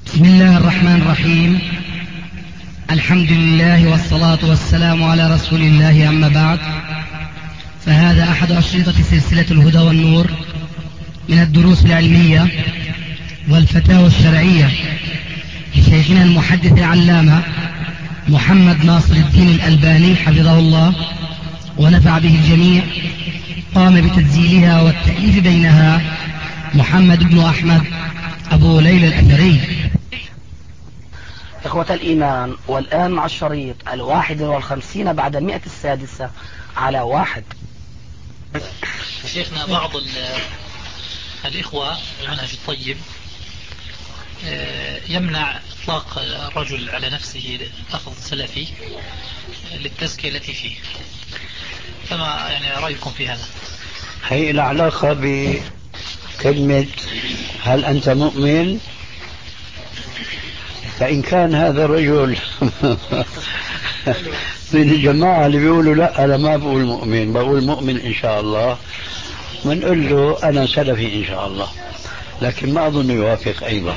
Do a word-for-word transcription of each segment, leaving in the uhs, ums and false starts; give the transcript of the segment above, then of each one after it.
بسم الله الرحمن الرحيم. الحمد لله والصلاة والسلام على رسول الله، أما بعد، فهذا أحد أشرطة سلسلة الهدى والنور من الدروس العلمية والفتاوى الشرعية لشيخنا المحدث العلامة محمد ناصر الدين الألباني حفظه الله ونفع به الجميع. قام بتسجيلها والتأليف بينها محمد بن أحمد أبو ليلى الأثري. إخوة الإيمان، والآن مع الشريط الواحد والخمسين بعد المئة السادسة على واحد. شيخنا، بعض الإخوة المنهج الطيب يمنع إطلاق الرجل على نفسه لفظ سلفي للتزكية التي فيه، فما يعني رأيكم في هذا؟ هي العلاقة بكلمة هل أنت مؤمن؟ فإن كان هذا الرجل من الجماعة اللي بيقولوا لا أنا ما بقول مؤمن، بقول مؤمن إن شاء الله، بنقول له أنا سلفي إن شاء الله، لكن ما أظن يوافق أيضا.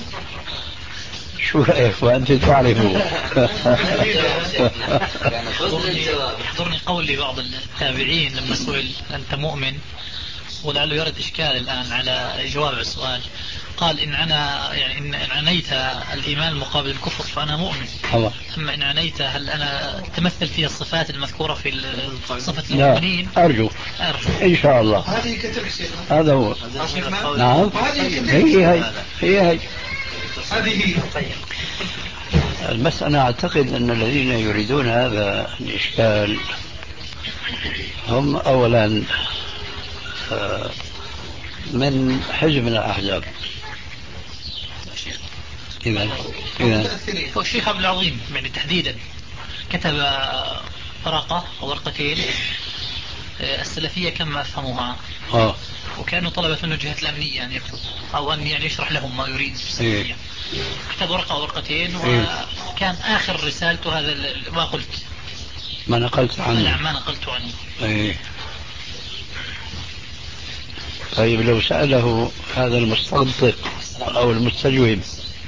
شو رأيك وأنت تعرفوا؟ يحضرني قول لبعض التابعين لما سئل أنت مؤمن، ولعله يرد إشكال الآن على جواب السؤال، قال إن أنا يعني إن عنيت الإيمان مقابل الكفر فأنا مؤمن، أما إن عنيت هل أنا تمثل فيها الصفات المذكورة في صفة المؤمنين؟ أرجو. أرجو إن شاء الله. هذه كترك هذا هو. نعم. هي هي هي هي هذه المسألة. أعتقد أن الذين يريدون هذا الإشكال هم أولا من حزب من الأحزاب. إذا إذا الشيخ عبد العظيم يعني تحديدا كتب ورقة أو ورقتين السلفية كما أفهموها، آه. وكانوا طلبت منه جهة الأمنية أن يكتب أو أن يعني يشرح لهم ما يريد في السلفية. إيه. كتب ورقة أو ورقتين، وكان آخر رسالته هذا ما قلت ما نقلت عنه. نعم، ما نقلت عنه. إيه. طيب لو سأله هذا المستنطق أو المستجوب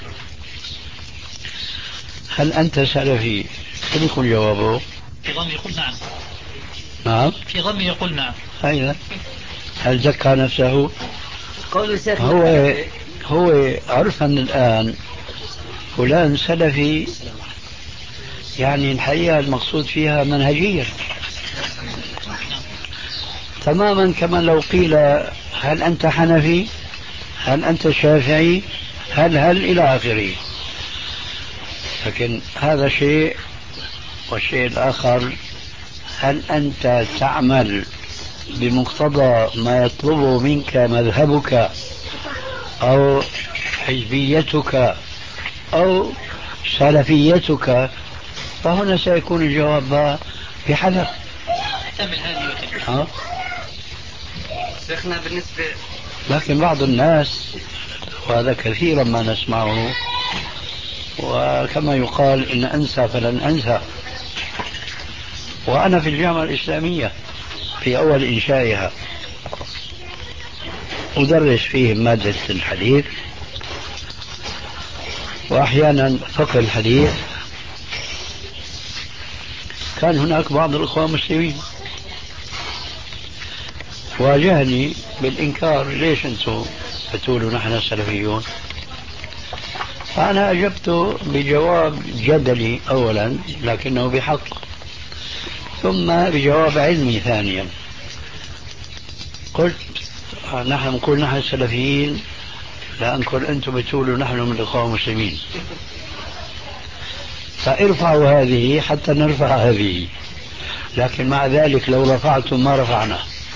هل أنت سلفي، كم يكون جوابه؟ في ظني يقول نعم. نعم. في ظني يقول نعم. أيضا هل زكى نفسه؟ هو هو عرفا الآن فلان سلفي، يعني الحقيقة المقصود فيها منهجية تماما، كما لو قيل هل أنت حنفي، هل أنت شافعي، هل هل إلى آخره. لكن هذا شيء، والشيء الآخر هل أنت تعمل بمقتضى ما يطلبه منك مذهبك أو حزبيتك أو سلفيتك، فهنا سيكون الجواب بحذر. شيخنا بالنسبة لكن بعض الناس، وهذا كثيرا ما نسمعه، وكما يقال إن أنسى فلن أنسى. وأنا في الجامعة الإسلامية في أول إنشائها أدرس فيه مادة الحديث وأحيانا فقه الحديث. كان هناك بعض الأخوة المسلمين واجهني بالإنكار، ليش أنتم بتقولوا نحن سلفيون؟ فأنا أجبت بجواب جدلي أولا لكنه بحق، ثم بجواب علمي ثانيا. قلت نحن نقول نحن سلفيين لا أنكر أنتم بتقولوا نحن من الإخوة المسلمين، فارفعوا هذه حتى نرفع هذه، لكن مع ذلك لو رفعتم ما رفعنا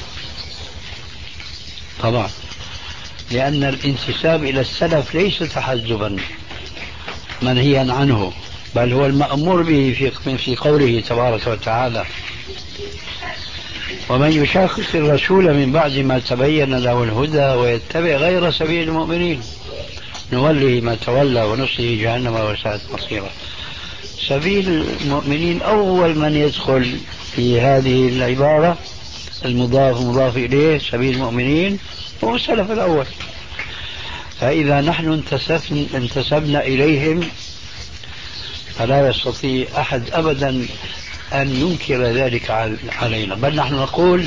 طبعا، لأن الانتساب إلى السلف ليس تحزبا منهيا عنه، بل هو المأمور به في في قوله تبارك وتعالى ومن يشاقق الرسول من بعد ما تبين له الهدى ويتبع غير سبيل المؤمنين نوله ما تولى ونصله جهنم وساءت مصيرا. سبيل المؤمنين أول من يدخل في هذه العبارة المضاف مضاف إليه سبيل المؤمنين هو السلف الأول. فإذا نحن انتسبنا إليهم فلا يستطيع أحد أبدا أن ينكر ذلك علينا، بل نحن نقول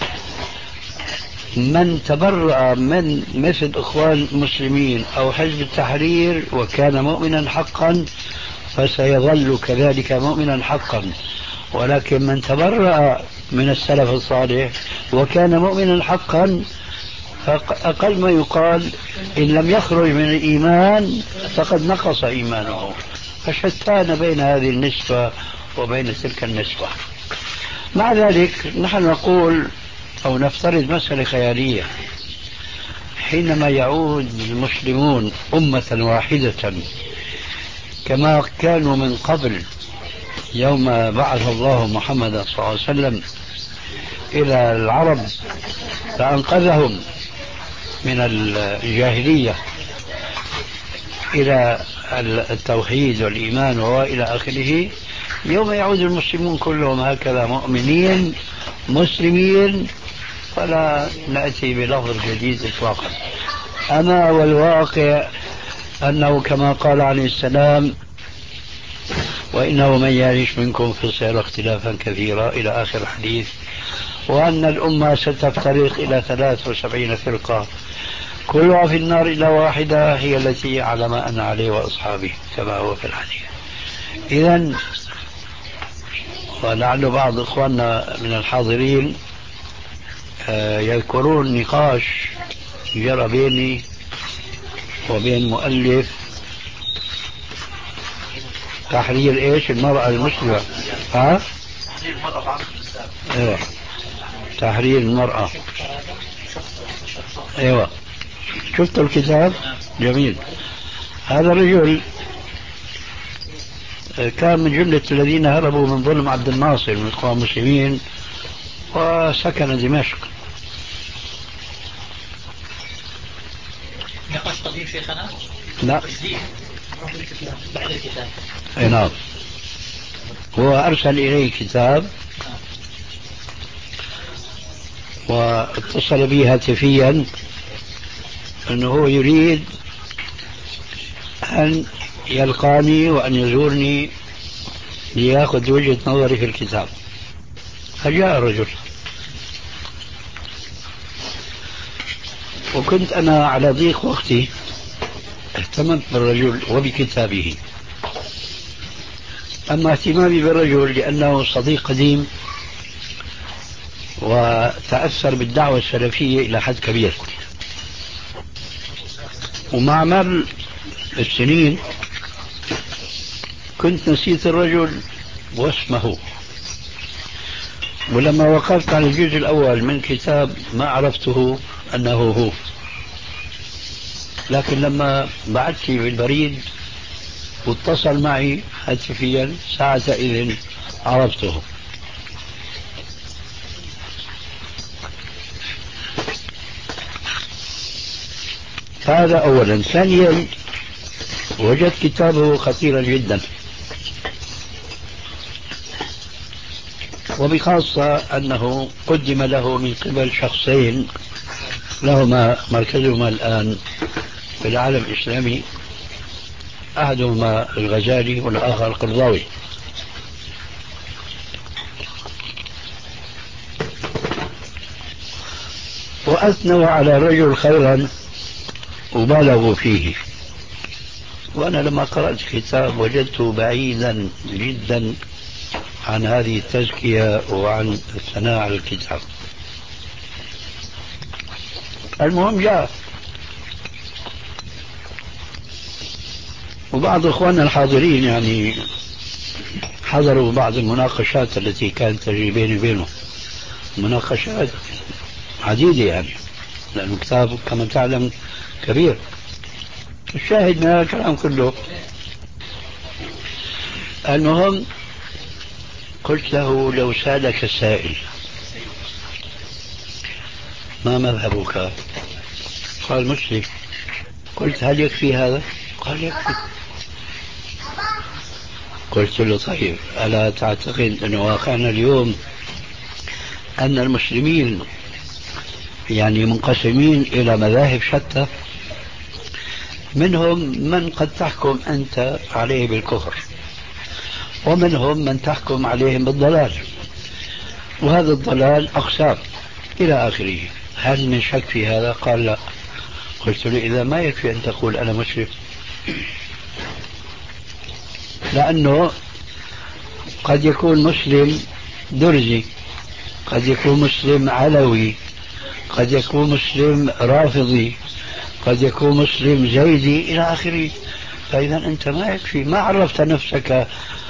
من تبرأ من مثل إخوان المسلمين أو حزب التحرير وكان مؤمنا حقا فسيظل كذلك مؤمنا حقا، ولكن من تبرأ من السلف الصالح وكان مؤمنا حقا أقل ما يقال إن لم يخرج من الإيمان فقد نقص إيمانه. فشتان بين هذه النسبة وبين تلك النسبة. مع ذلك نحن نقول أو نفترض مسألة خيالية، حينما يعود المسلمون أمة واحدة كما كانوا من قبل يوم بعث الله محمد صلى الله عليه وسلم إلى العرب فأنقذهم من الجاهلية إلى التوحيد والإيمان وإلى آخره، يوم يعود المسلمون كلهم هكذا مؤمنين مسلمين فلا نأتي بلفظ جديد إطلاقا. أما والواقع أنه كما قال عليه السلام وإنه من يعيش منكم فسيرى اختلافا كثيرا إلى آخر الحديث، وأن الأمة ستفترق إلى ثلاث وسبعين فرقة كلها في النار إلا واحدة هي التي على ما أنا عليه وأصحابي كما هو في الحديث. إذن ولعل بعض إخواننا من الحاضرين يذكرون نقاش جرى بيني وبين مؤلف تحرير ايش المرأة المسلمة. ها؟ ايوه تحرير المرأة. ايوه شفت الكتاب جميل. هذا الرجل كان من جملة الذين هربوا من ظلم عبد الناصر من الإخوان المسلمين وسكن دمشق. نقاش قديم شيخنا؟ لا بعد الكتاب. اي نعم. هو أرسل إليه كتاب واتصل بي هاتفيا أنه هو يريد أن يلقاني وأن يزورني ليأخذ وجهة نظري في الكتاب. فجاء الرجل وكنت أنا على ضيق وقتي اهتممت بالرجل وبكتابه. أما اهتمامي بالرجل لأنه صديق قديم وتأثر بالدعوة السلفية إلى حد كبير، ومع مر السنين كنت نسيت الرجل واسمه، ولما وقفت على الجزء الأول من كتاب ما عرفته أنه هو، لكن لما بعثت لي بالبريد واتصل معي هاتفيا ساعة إذن عرفته. هذا أولا. ثانيا وجدت كتابه خطيرا جدا، وبخاصة أنه قدم له من قبل شخصين لهما مركزهما الآن في العالم الإسلامي، أحدهما الغزالي والآخر القرضاوي. وأثنوا على الرجل خيرا وبالغوا فيه، وأنا لما قرأت الكتاب وجدته بعيدا جدا عن هذه التزكية وعن الثناء على الكتاب. المهم جاء وبعض إخواننا الحاضرين يعني حضروا بعض المناقشات التي كانت تجري بيني وبينه، مناقشات عديدة يعني، لأن الكتاب كما تعلم كبير. الشاهد من هذا الكلام كله، المهم قلت له لو سألك السائل ما مذهبك؟ قال مسلم. قلت هل يكفي هذا؟ قال يكفي. قلت له طيب ألا تعتقد أن واقعنا اليوم أن المسلمين يعني منقسمين إلى مذاهب شتى؟ منهم من قد تحكم أنت عليه بالكفر، ومنهم من تحكم عليهم بالضلال، وهذا الضلال أقسام إلى آخره. هل من شك في هذا؟ قال لا. قلت له إذا ما يكفي أن تقول أنا مسلم، لأنه قد يكون مسلم درزي، قد يكون مسلم علوي، قد يكون مسلم رافضي، قد يكون مسلم زيدي إلى آخره. فإذا أنت ما يكفي، ما عرفت نفسك،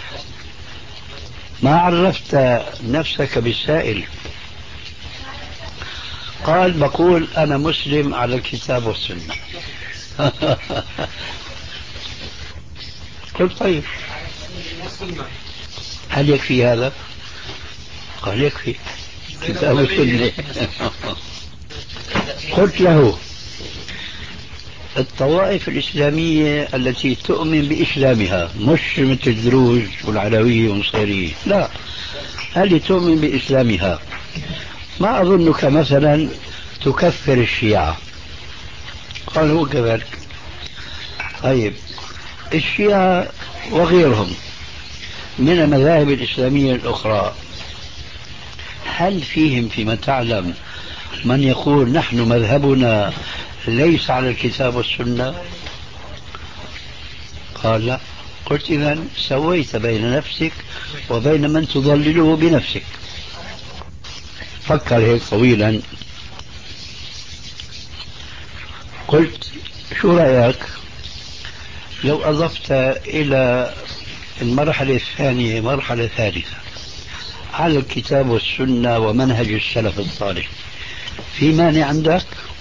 ما عرفت نفسك بالسائل. قال بقول أنا مسلم على الكتاب والسنة. قلت طيب هل يكفي هذا؟ قال يكفي كتاب والسنة. قلت له الطوائف الإسلامية التي تؤمن بإسلامها، مش مثل الدروز والعلوية والنصيرية، لا، هل تؤمن بإسلامها؟ ما أظنك مثلا تكفر الشيعة. قال هو كذلك. طيب الشيعة وغيرهم من المذاهب الإسلامية الأخرى، هل فيهم فيما تعلم من يقول نحن مذهبنا ليس على الكتاب والسنة؟ قال لا. قلت إذن سويت بين نفسك وبين من تضلله بنفسك. فكر هيك طويلا. قلت شو رأيك لو أضفت إلى المرحلة الثانية مرحلة ثالثة على الكتاب والسنة ومنهج السلف الصالح، في مانع عندك؟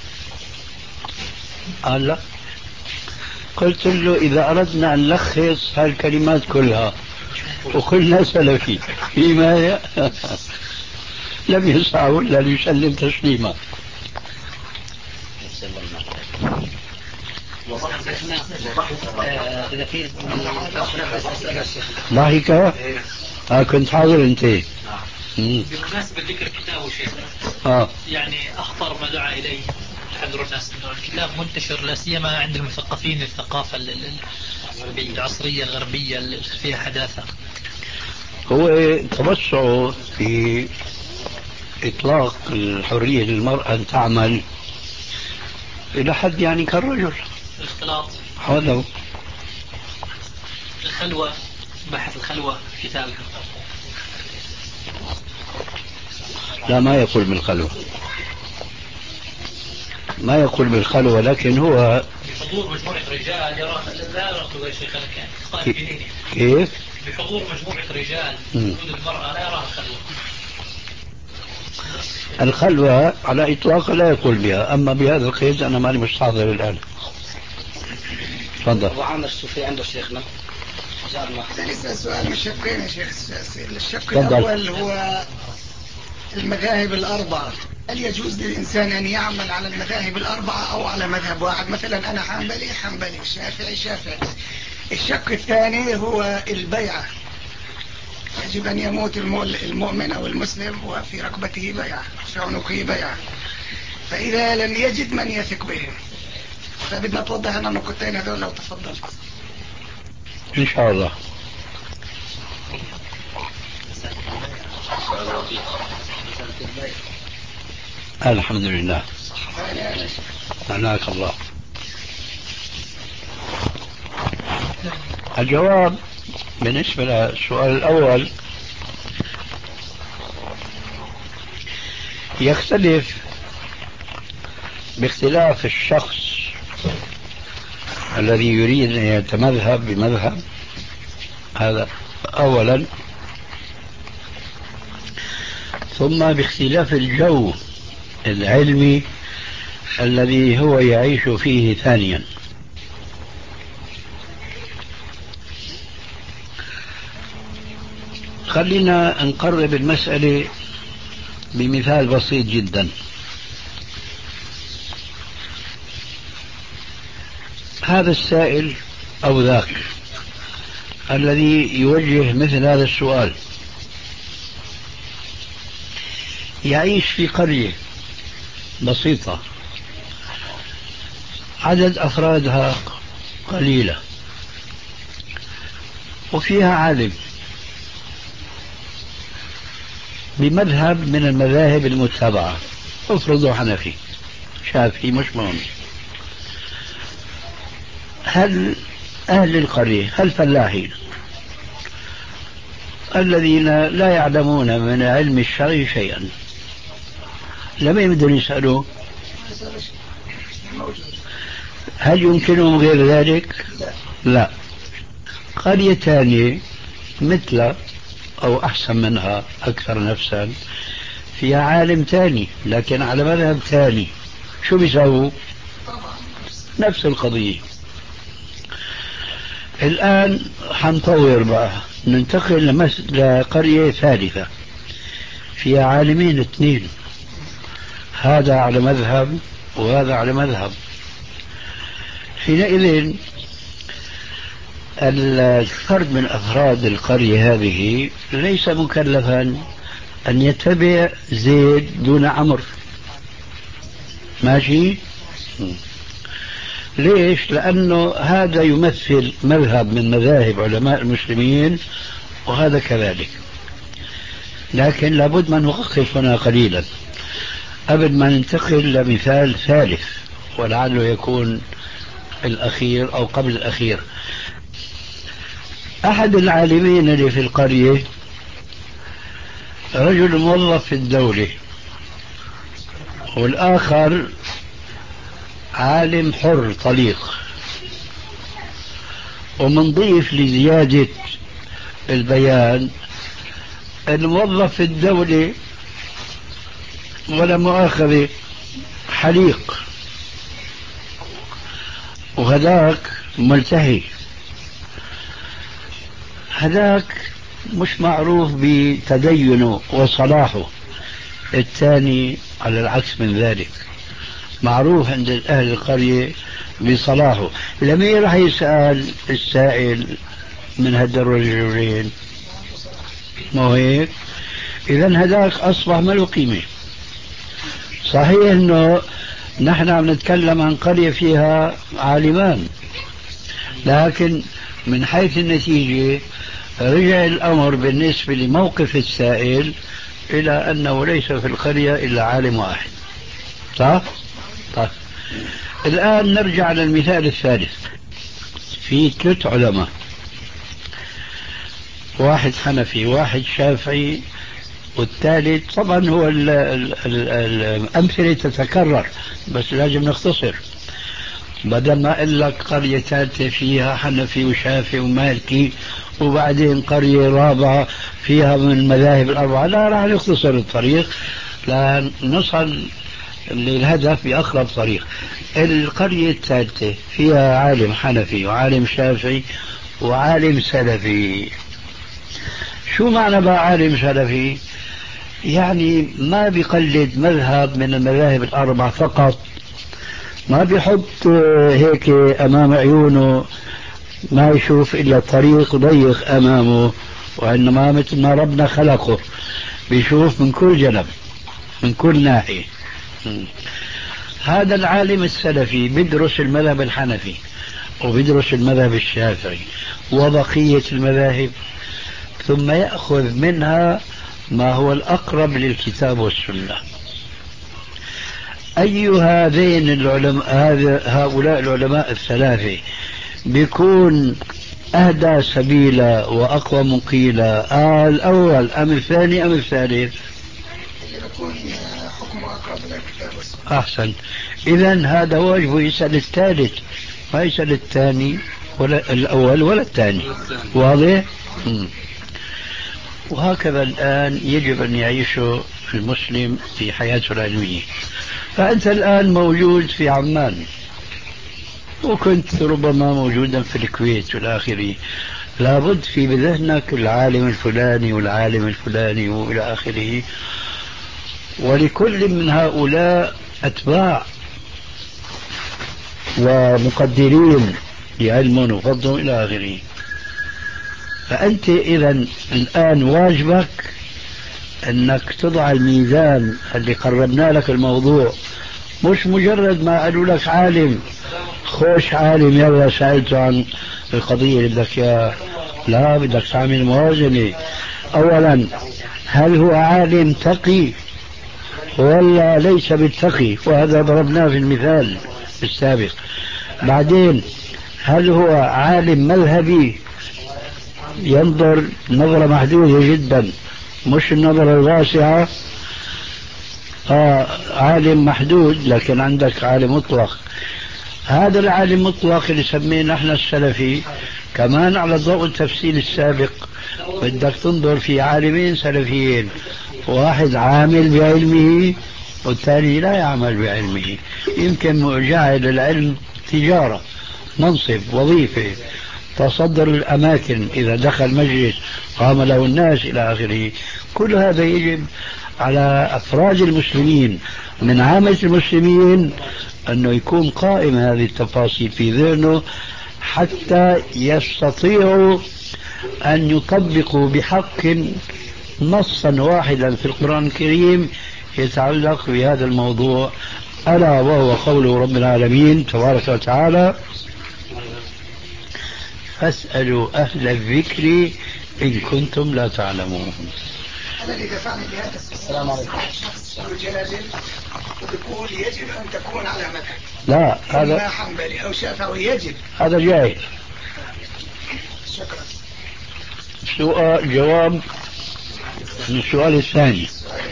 قال لا. قلت له إذا أردنا أن نلخص هالكلمات كلها وقلنا سلفي، في مانع؟ لم يسعى ولا ليسلم تسليما. إذا في ضحك. آه كنت حاضر أنت. بمناسبة ذكر كتابه شيخ، آه. يعني أخطر ما دعا إليه تحذر الناس أنه الكتاب منتشر لا سيما عند المثقفين الثقافة العصرية الغربية اللي فيها حداثة. هو توسعه في إطلاق الحرية للمرأة أن تعمل إلى حد يعني كالرجل. الاختلاط، هذا هو. الخلوة، بحث الخلوة في كتابه. لا ما يقول بالخلوة، ما يقول بالخلوة، لكن هو بحضور مجموعة رجال يرى لا يرى شيخنا كان كيف؟ بحضور مجموعة رجال وجود المرأة لا يراها خلوة. الخلوة على إطلاق لا يقول بها، أما بهذا القيد أنا ماني مستحضر الآن. تفضل. أبو عامر الصوفي عنده شيخنا جارنا. لسه سؤال من شقين يا شيخ. الشق الأول هو المذاهب الأربعة، هل يجوز للإنسان أن يعمل على المذاهب الأربعة أو على مذهب واحد؟ مثلا أنا حنبلي حنبلي، شافعي شافعي. الشق الثاني هو البيعة، يجب أن يموت المؤمن أو المسلم وفي ركبته بيعة، في عنقه بيعة، فإذا لم يجد من يثق به، فبدنا توضح لنا النقطتين هذول لو تفضلت. إن شاء الله. الحمد لله. أعناك الله. الجواب بالنسبة للسؤال الأول يختلف باختلاف الشخص الذي يريد أن يتمذهب بمذهب، هذا أولا، ثم باختلاف الجو العلمي الذي هو يعيش فيه ثانيا. خلينا نقرب المسألة بمثال بسيط جدا. هذا السائل أو ذاك الذي يوجه مثل هذا السؤال يعيش في قرية بسيطة عدد أفرادها قليلة وفيها عالم بمذهب من المذاهب المتبعة، افرضوا حنفي شافعي مش مهم، هل أهل القرية هل فلاحين الذين لا يعلمون من علم الشرع شيئا لم يمدن يسألوا هل يمكنهم غير ذلك؟ لا. قرية ثانية مثل أو أحسن منها أكثر نفسا فيها عالم ثاني لكن على مذهب ثاني، شو بيساووا؟ نفس القضية. الآن حنطور بقى، ننتقل لمس... لقرية ثالثة فيها عالمين اثنين، هذا على مذهب وهذا على مذهب. حينئذ الفرد من أفراد القرية هذه ليس مكلفا أن يتبع زيد دون عمرو، ماشي؟ ليش؟ لأنه هذا يمثل مذهب من مذاهب علماء المسلمين وهذا كذلك. لكن لابد من نوقف هنا قليلا قبل ما ننتقل لمثال ثالث ولعله يكون الأخير أو قبل الأخير. أحد العالمين اللي في القرية رجل موظف في الدولة، والآخر عالم حر طليق. ومنضيف لزيادة البيان الموظف في الدولة ولا مؤاخذة حليق، وهذاك ملتهي، هذاك مش معروف بتدينه وصلاحه، الثاني على العكس من ذلك معروف عند أهل القرية بصلاحه. لمين راح يسأل السائل من هذا الرجلين؟ مو هيك؟ إذن هذاك أصبح ما له قيمة. صحيح أنه نحن عم نتكلم عن قرية فيها عالمان، لكن من حيث النتيجة رجع الأمر بالنسبة لموقف السائل إلى أنه ليس في القرية إلا عالم واحد. صح؟ طيب الآن نرجع للمثال الثالث. في ثلاث علماء، واحد حنفي واحد شافعي والثالث طبعا هو ال ال ال الأمثلة تتكرر بس لازم نختصر، بدل ما أقول لك قرية ثالثة فيها حنفي وشافعي ومالكي وبعدين قرية رابعة فيها من المذاهب الأربعة، لا راح نختصر الطريق لنصل للهدف بأقرب طريق. القرية الثالثة فيها عالم حنفي وعالم شافعي وعالم سلفي. شو معنى بقى عالم سلفي؟ يعني ما بيقلد مذهب من المذاهب الأربع فقط، ما بيحط هيك أمام عيونه ما يشوف إلا طريق ضيق أمامه، وإنما مثل ما ربنا خلقه بيشوف من كل جانب من كل ناحية. هذا العالم السلفي بيدرس المذهب الحنفي وبيدرس المذهب الشافعي وبقية المذاهب، ثم يأخذ منها ما هو الأقرب للكتاب والسنة. أي هذين العلماء هؤلاء العلماء الثلاثة بيكون أهدى سبيلا وأقوم قيلا؟ آه الأول أم الثاني أم الثالث؟ أحسن. إذن هذا واجب يسأل الثالث، ما يسأل الثاني ولا الأول ولا الثاني. واضح؟ م. وهكذا الآن يجب أن يعيش المسلم في حياته العلمية. فأنت الآن موجود في عمان وكنت ربما موجودا في الكويت والآخرين، لابد في بذهنك العالم الفلاني والعالم الفلاني وإلى آخره، ولكل من هؤلاء أتباع ومقدرين لعلم وفضل إلى آخره. فأنت إذن الآن واجبك أنك تضع الميزان اللي قربنا لك الموضوع، مش مجرد ما قالوا لك عالم خوش عالم يلا سألته عن القضية اللي بدك إياها. لا، بدك تعمل موازنة. أولا، هل هو عالم تقي ولا ليس بالتقي؟ وهذا ضربناه في المثال السابق. بعدين، هل هو عالم مذهبي ينظر نظرة محدودة جدا، مش النظرة الواسعة؟ آه عالم محدود، لكن عندك عالم مطلق. هذا العالم المطلق اللي سميه نحن السلفي كمان على ضوء التفصيل السابق بدك تنظر في عالمين سلفيين، واحد عامل بعلمه والثاني لا يعمل بعلمه. يمكن جعل العلم تجارة، منصب، وظيفة، تصدر الأماكن، إذا دخل مجلس قام له الناس إلى آخره. كل هذا يجب على أفراد المسلمين من عامة المسلمين أنه يكون قائم هذه التفاصيل في ذهنه حتى يستطيعوا أن يطبقوا بحق نصا واحدا في القرآن الكريم يتعلق بهذا الموضوع، ألا وهو قوله رب العالمين تبارك وتعالى: فاسألوا أهل الذكر إن كنتم لا تعلمون. أنا اللي دفعني بهذا السلام عليكم. شخص يجادل ويقول يجب أن تكون على مذهب، لا هذا إما حنبلي أو شافعي يجب، هذا جاهل. شكرا. سؤال جواب من السؤال الثاني.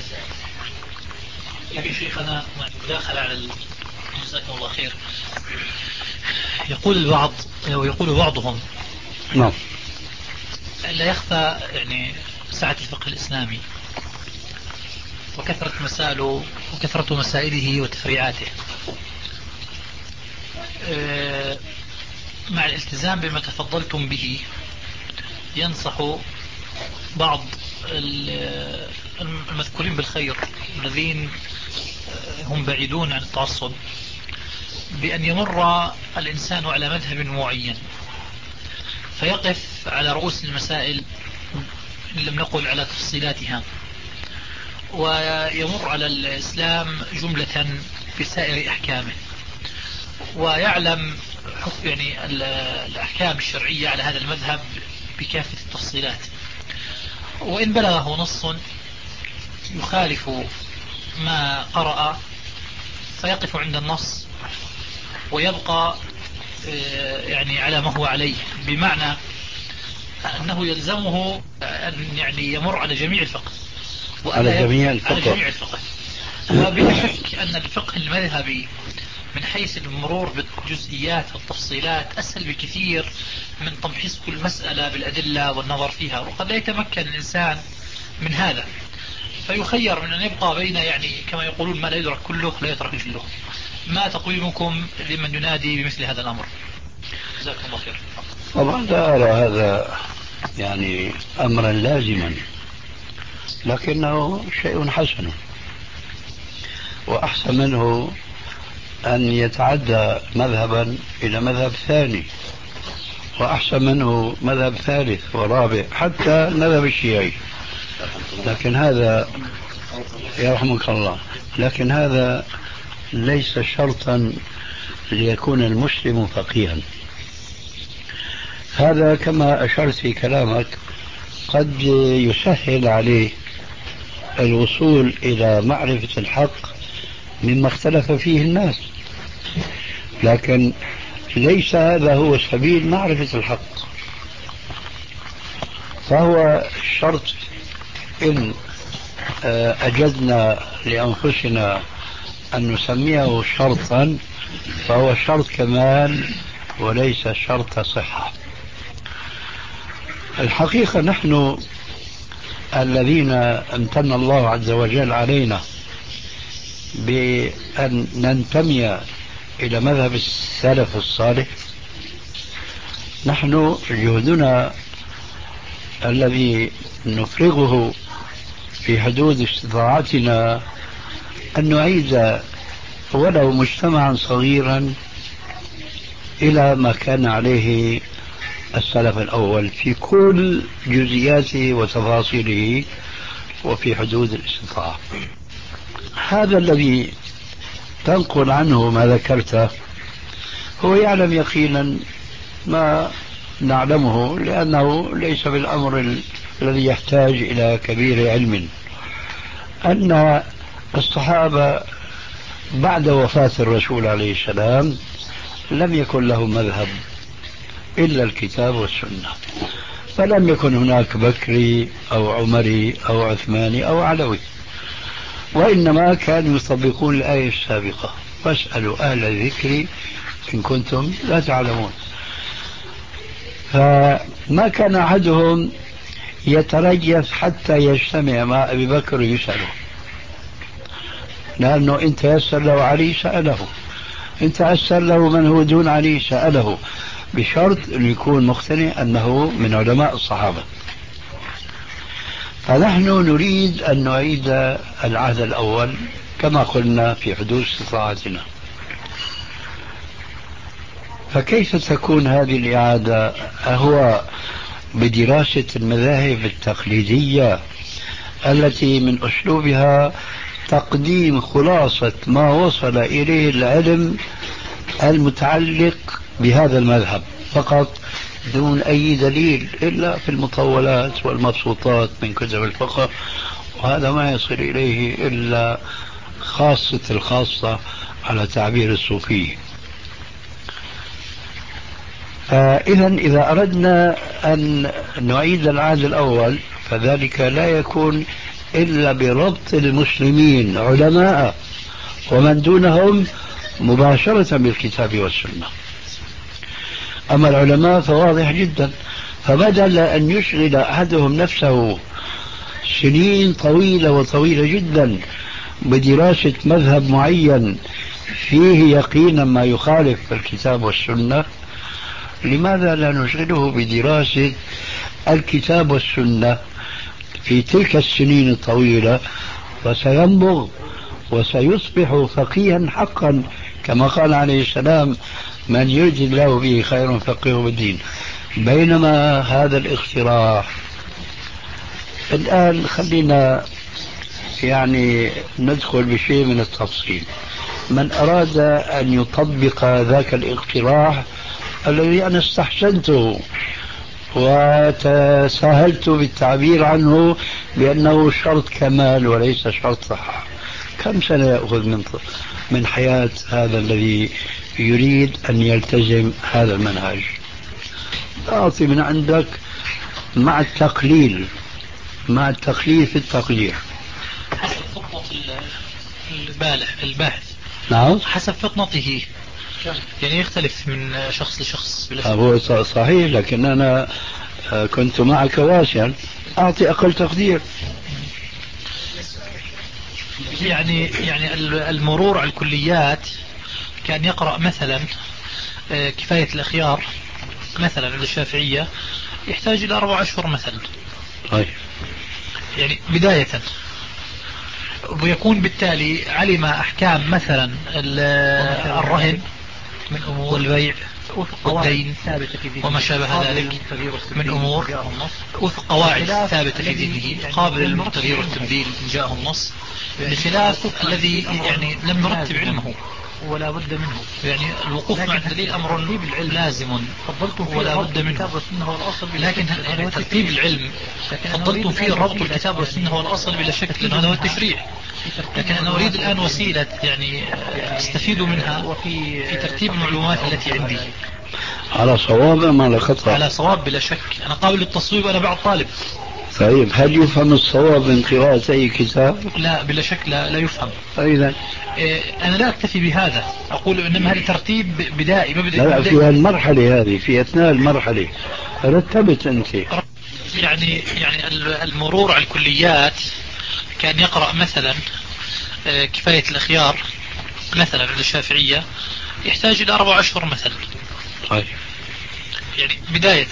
يا شيخنا مداخلة على ال... جزاكم الله خير. يقول البعض ويقول بعضهم نعم لا يخفى يعني سعة الفقه الإسلامي وكثرة مسائله وكثرة مسائله وتفريعاته مع الالتزام بما تفضلتم به. ينصح بعض المذكورين بالخير الذين هم بعيدون عن التعصب بأن يمر الإنسان على مذهب معين فيقف على رؤوس المسائل إن لم نقل على تفصيلاتها، ويمر على الإسلام جملة في سائر أحكامه، ويعلم يعني الأحكام الشرعية على هذا المذهب بكافة التفصيلات، وإن بلغه نص يخالف ما قرأ فيقف عند النص ويبقى يعني على ما هو عليه، بمعنى أنه يلزمه أن يعني يمر على جميع الفقه على جميع الفقه, على جميع الفقه. وبلا شك أن الفقه المذهبي من حيث المرور بالجزئيات والتفصيلات أسهل بكثير من تمحيص كل مسألة بالأدلة والنظر فيها، وقد لا يتمكن الإنسان من هذا فيخير من أن يبقى بين يعني كما يقولون ما لا يدرك كله لا يترك جله. ما تقويمكم لمن ينادي بمثل هذا الأمر؟ جزاكم الله خير. طبعا لا أرى هذا يعني أمرا لازما، لكنه شيء حسن، وأحسن منه أن يتعدى مذهبا إلى مذهب ثاني، وأحسن منه مذهب ثالث ورابع، حتى المذهب الشيعي. لكن هذا يرحمك الله، لكن هذا ليس شرطا ليكون المسلم فقيها. هذا كما أشرت في كلامك قد يسهل عليه الوصول إلى معرفة الحق مما اختلف فيه الناس، لكن ليس هذا هو سبيل معرفة الحق. فهو شرط إن أجدنا لأنفسنا أن نسميه شرطا فهو شرط كمال وليس شرط صحة. الحقيقة نحن الذين امتن الله عز وجل علينا بأن ننتمي إلى مذهب السلف الصالح، نحن جهدنا الذي نفرغه في حدود استطاعتنا أن نعيد ولو مجتمعا صغيرا إلى ما كان عليه السلف الأول في كل جزئياته وتفاصيله وفي حدود الاستطاعة. هذا الذي تنقل عنه ما ذكرته هو يعلم يقينا ما نعلمه، لأنه ليس بالأمر ال... الذي يحتاج إلى كبير علم، أن الصحابة بعد وفاة الرسول عليه السلام لم يكن له مذهب إلا الكتاب والسنة، فلم يكن هناك بكري أو عمري أو عثماني أو علوي، وإنما كانوا يطبقون الآية السابقة: فاسألوا أهل الذكر إن كنتم لا تعلمون. فما كان أحدهم يتريث حتى يجتمع مع أبي بكر يسأله، لأنه إن تيسر له علي سأله، إن تيسر له من هو دون علي سأله، بشرط أن يكون مقتنع أنه من علماء الصحابة. فنحن نريد أن نعيد العهد الأول كما قلنا في حدود استطاعتنا. فكيف تكون هذه الإعادة؟ أهو بدراسة المذاهب التقليدية التي من أسلوبها تقديم خلاصة ما وصل إليه العلم المتعلق بهذا المذهب فقط، دون أي دليل إلا في المطولات والمبسوطات من كتب الفقه، وهذا ما يصل إليه إلا خاصة الخاصة على تعبير الصوفي. فإذا إذا أردنا أن نعيد العهد الأول فذلك لا يكون إلا بربط المسلمين علماء ومن دونهم مباشرة بالكتاب والسنة. أما العلماء فواضح جدا، فبدل أن يشغل أحدهم نفسه سنين طويلة وطويلة جدا بدراسة مذهب معين فيه يقينا ما يخالف الكتاب والسنة، لماذا لا نشغله بدراسة الكتاب والسنة في تلك السنين الطويلة، وسينبغ وسيصبح فقيها حقا كما قال عليه السلام: من يرد الله به خير فقهه بالدين. بينما هذا الاقتراح الآن خلينا يعني ندخل بشيء من التفصيل. من أراد أن يطبق ذاك الاقتراح الذي أنا استحسنته وتساهلت بالتعبير عنه بأنه شرط كمال وليس شرط صحة، كم سنة يأخذ من من حياة هذا الذي يريد أن يلتزم هذا المنهج؟ أعطي من عندك مع التقليل مع التقليل في التقليل حسب فطنة البالح الباحث. نعم، حسب فطنته، يعني يختلف من شخص لشخص. هو صحيح، لكن أنا كنت معك واسعا، أعطي أقل تقدير. يعني يعني المرور على الكليات كان يقرأ مثلا كفاية الأخيار مثلا عند الشافعية يحتاج إلى أربع أشهر مثلا، طيب. يعني بداية، ويكون بالتالي علم أحكام مثلا الرهن من أمور البيع والدين وما شابه ذلك من أمور وقواعد ثابتة في دينه قابل للتغيير والتبديل إن جاءه النص، بخلاف الذي يعني لم يرتب علمه ولا بد منه. يعني الوقوف مع الدليل أمر لازم ولا بد منه، لكن يعني ترتيب العلم فضلت فيه ربط الكتاب والسنة هو الأصل بلا شك، لأن هذا هو التشريع. لكن أنا أريد الآن وسيلة يعني أستفيد منها في ترتيب المعلومات التي عندي على صواب أم على خطأ؟ على صواب بلا شك، أنا قابل للتصويب وأنا بعد طالب. طيب، هل يفهم الصواب من قراءة أي كتاب؟ لا بلا شك، لا, لا يفهم. إذن أنا لا أكتفي بهذا، أقول إنما هذا ترتيب بدائي مبدئي. لا, لا في المرحلة هذه، في أثناء المرحلة رتبت أنت يعني يعني المرور على الكليات كان يقرأ مثلا كفاية الأخيار مثلا عند الشافعية يحتاج إلى أربع أشهر مثلا، طيب. يعني بداية،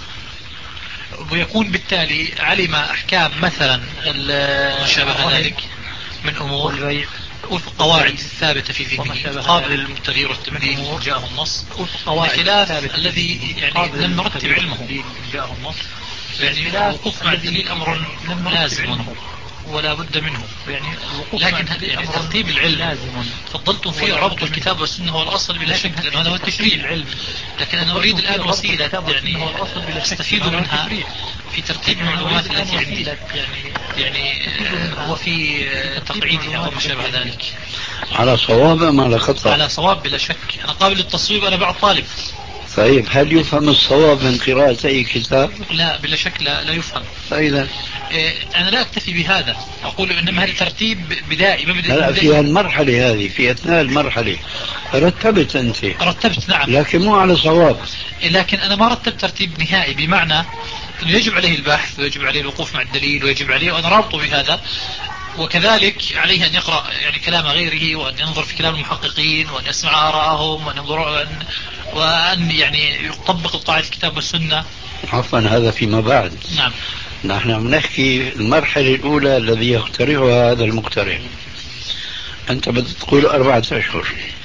ويكون بالتالي علم أحكام مثلا ما شابه ذلك من أمور البيع والقواعد الثابتة في دينه قابل للتغيير والتبديل إن جاءه النص، بخلاف الذي يعني لم يرتب علمه. يعني الوقوف مع الدليل أمر لازم ولا بد منه يعني. لكن يعني ترتيب العلم لازم تفضلتم فيه ربط الكتاب والسنة هو الأصل بلا شك، لأن هذا هو التشريع. لكن أنا أريد الآن وسيلة يعني أستفيد منها في ترتيب المعلومات التي عندي يعني يعني وفي تقعيدها وما شابه ذلك. على صواب أم على خطأ؟ على صواب بلا شك، أنا قابل للتصويب، أنا بعد طالب. طيب هل يفهم الصواب من قراءة أي كتاب؟ لا بلا شك لا, لا يفهم. فإذا إيه أنا لا أكتفي بهذا، أقول إنما هذا ترتيب بدائي مبدئي. لا في المرحلة هذه، في أثناء المرحلة رتبت أنت. رتبت نعم، لكن مو على صواب. لكن أنا ما رتبت ترتيب نهائي، بمعنى أنه يجب عليه البحث ويجب عليه الوقوف مع الدليل ويجب عليه، وأنا رابطه بهذا. وكذلك عليه أن يقرأ يعني كلام غيره، وأن ينظر في كلام المحققين، وأن يسمع آراءهم، وأن ينظر وأن, وأن يعني يطبق طاعة الكتاب والسنة. عفوا هذا فيما بعد. نعم. نحن بنحكي المرحلة الأولى الذي يقترحها هذا المقترح. أنت بتقول أربعة أشهر.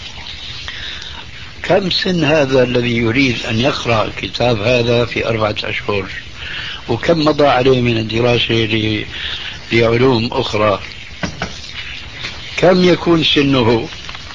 كم سن هذا الذي يريد أن يقرأ كتاب هذا في أربعة أشهر؟ وكم مضى عليه من الدراسة لعلوم أخرى؟ كم يكون سنه؟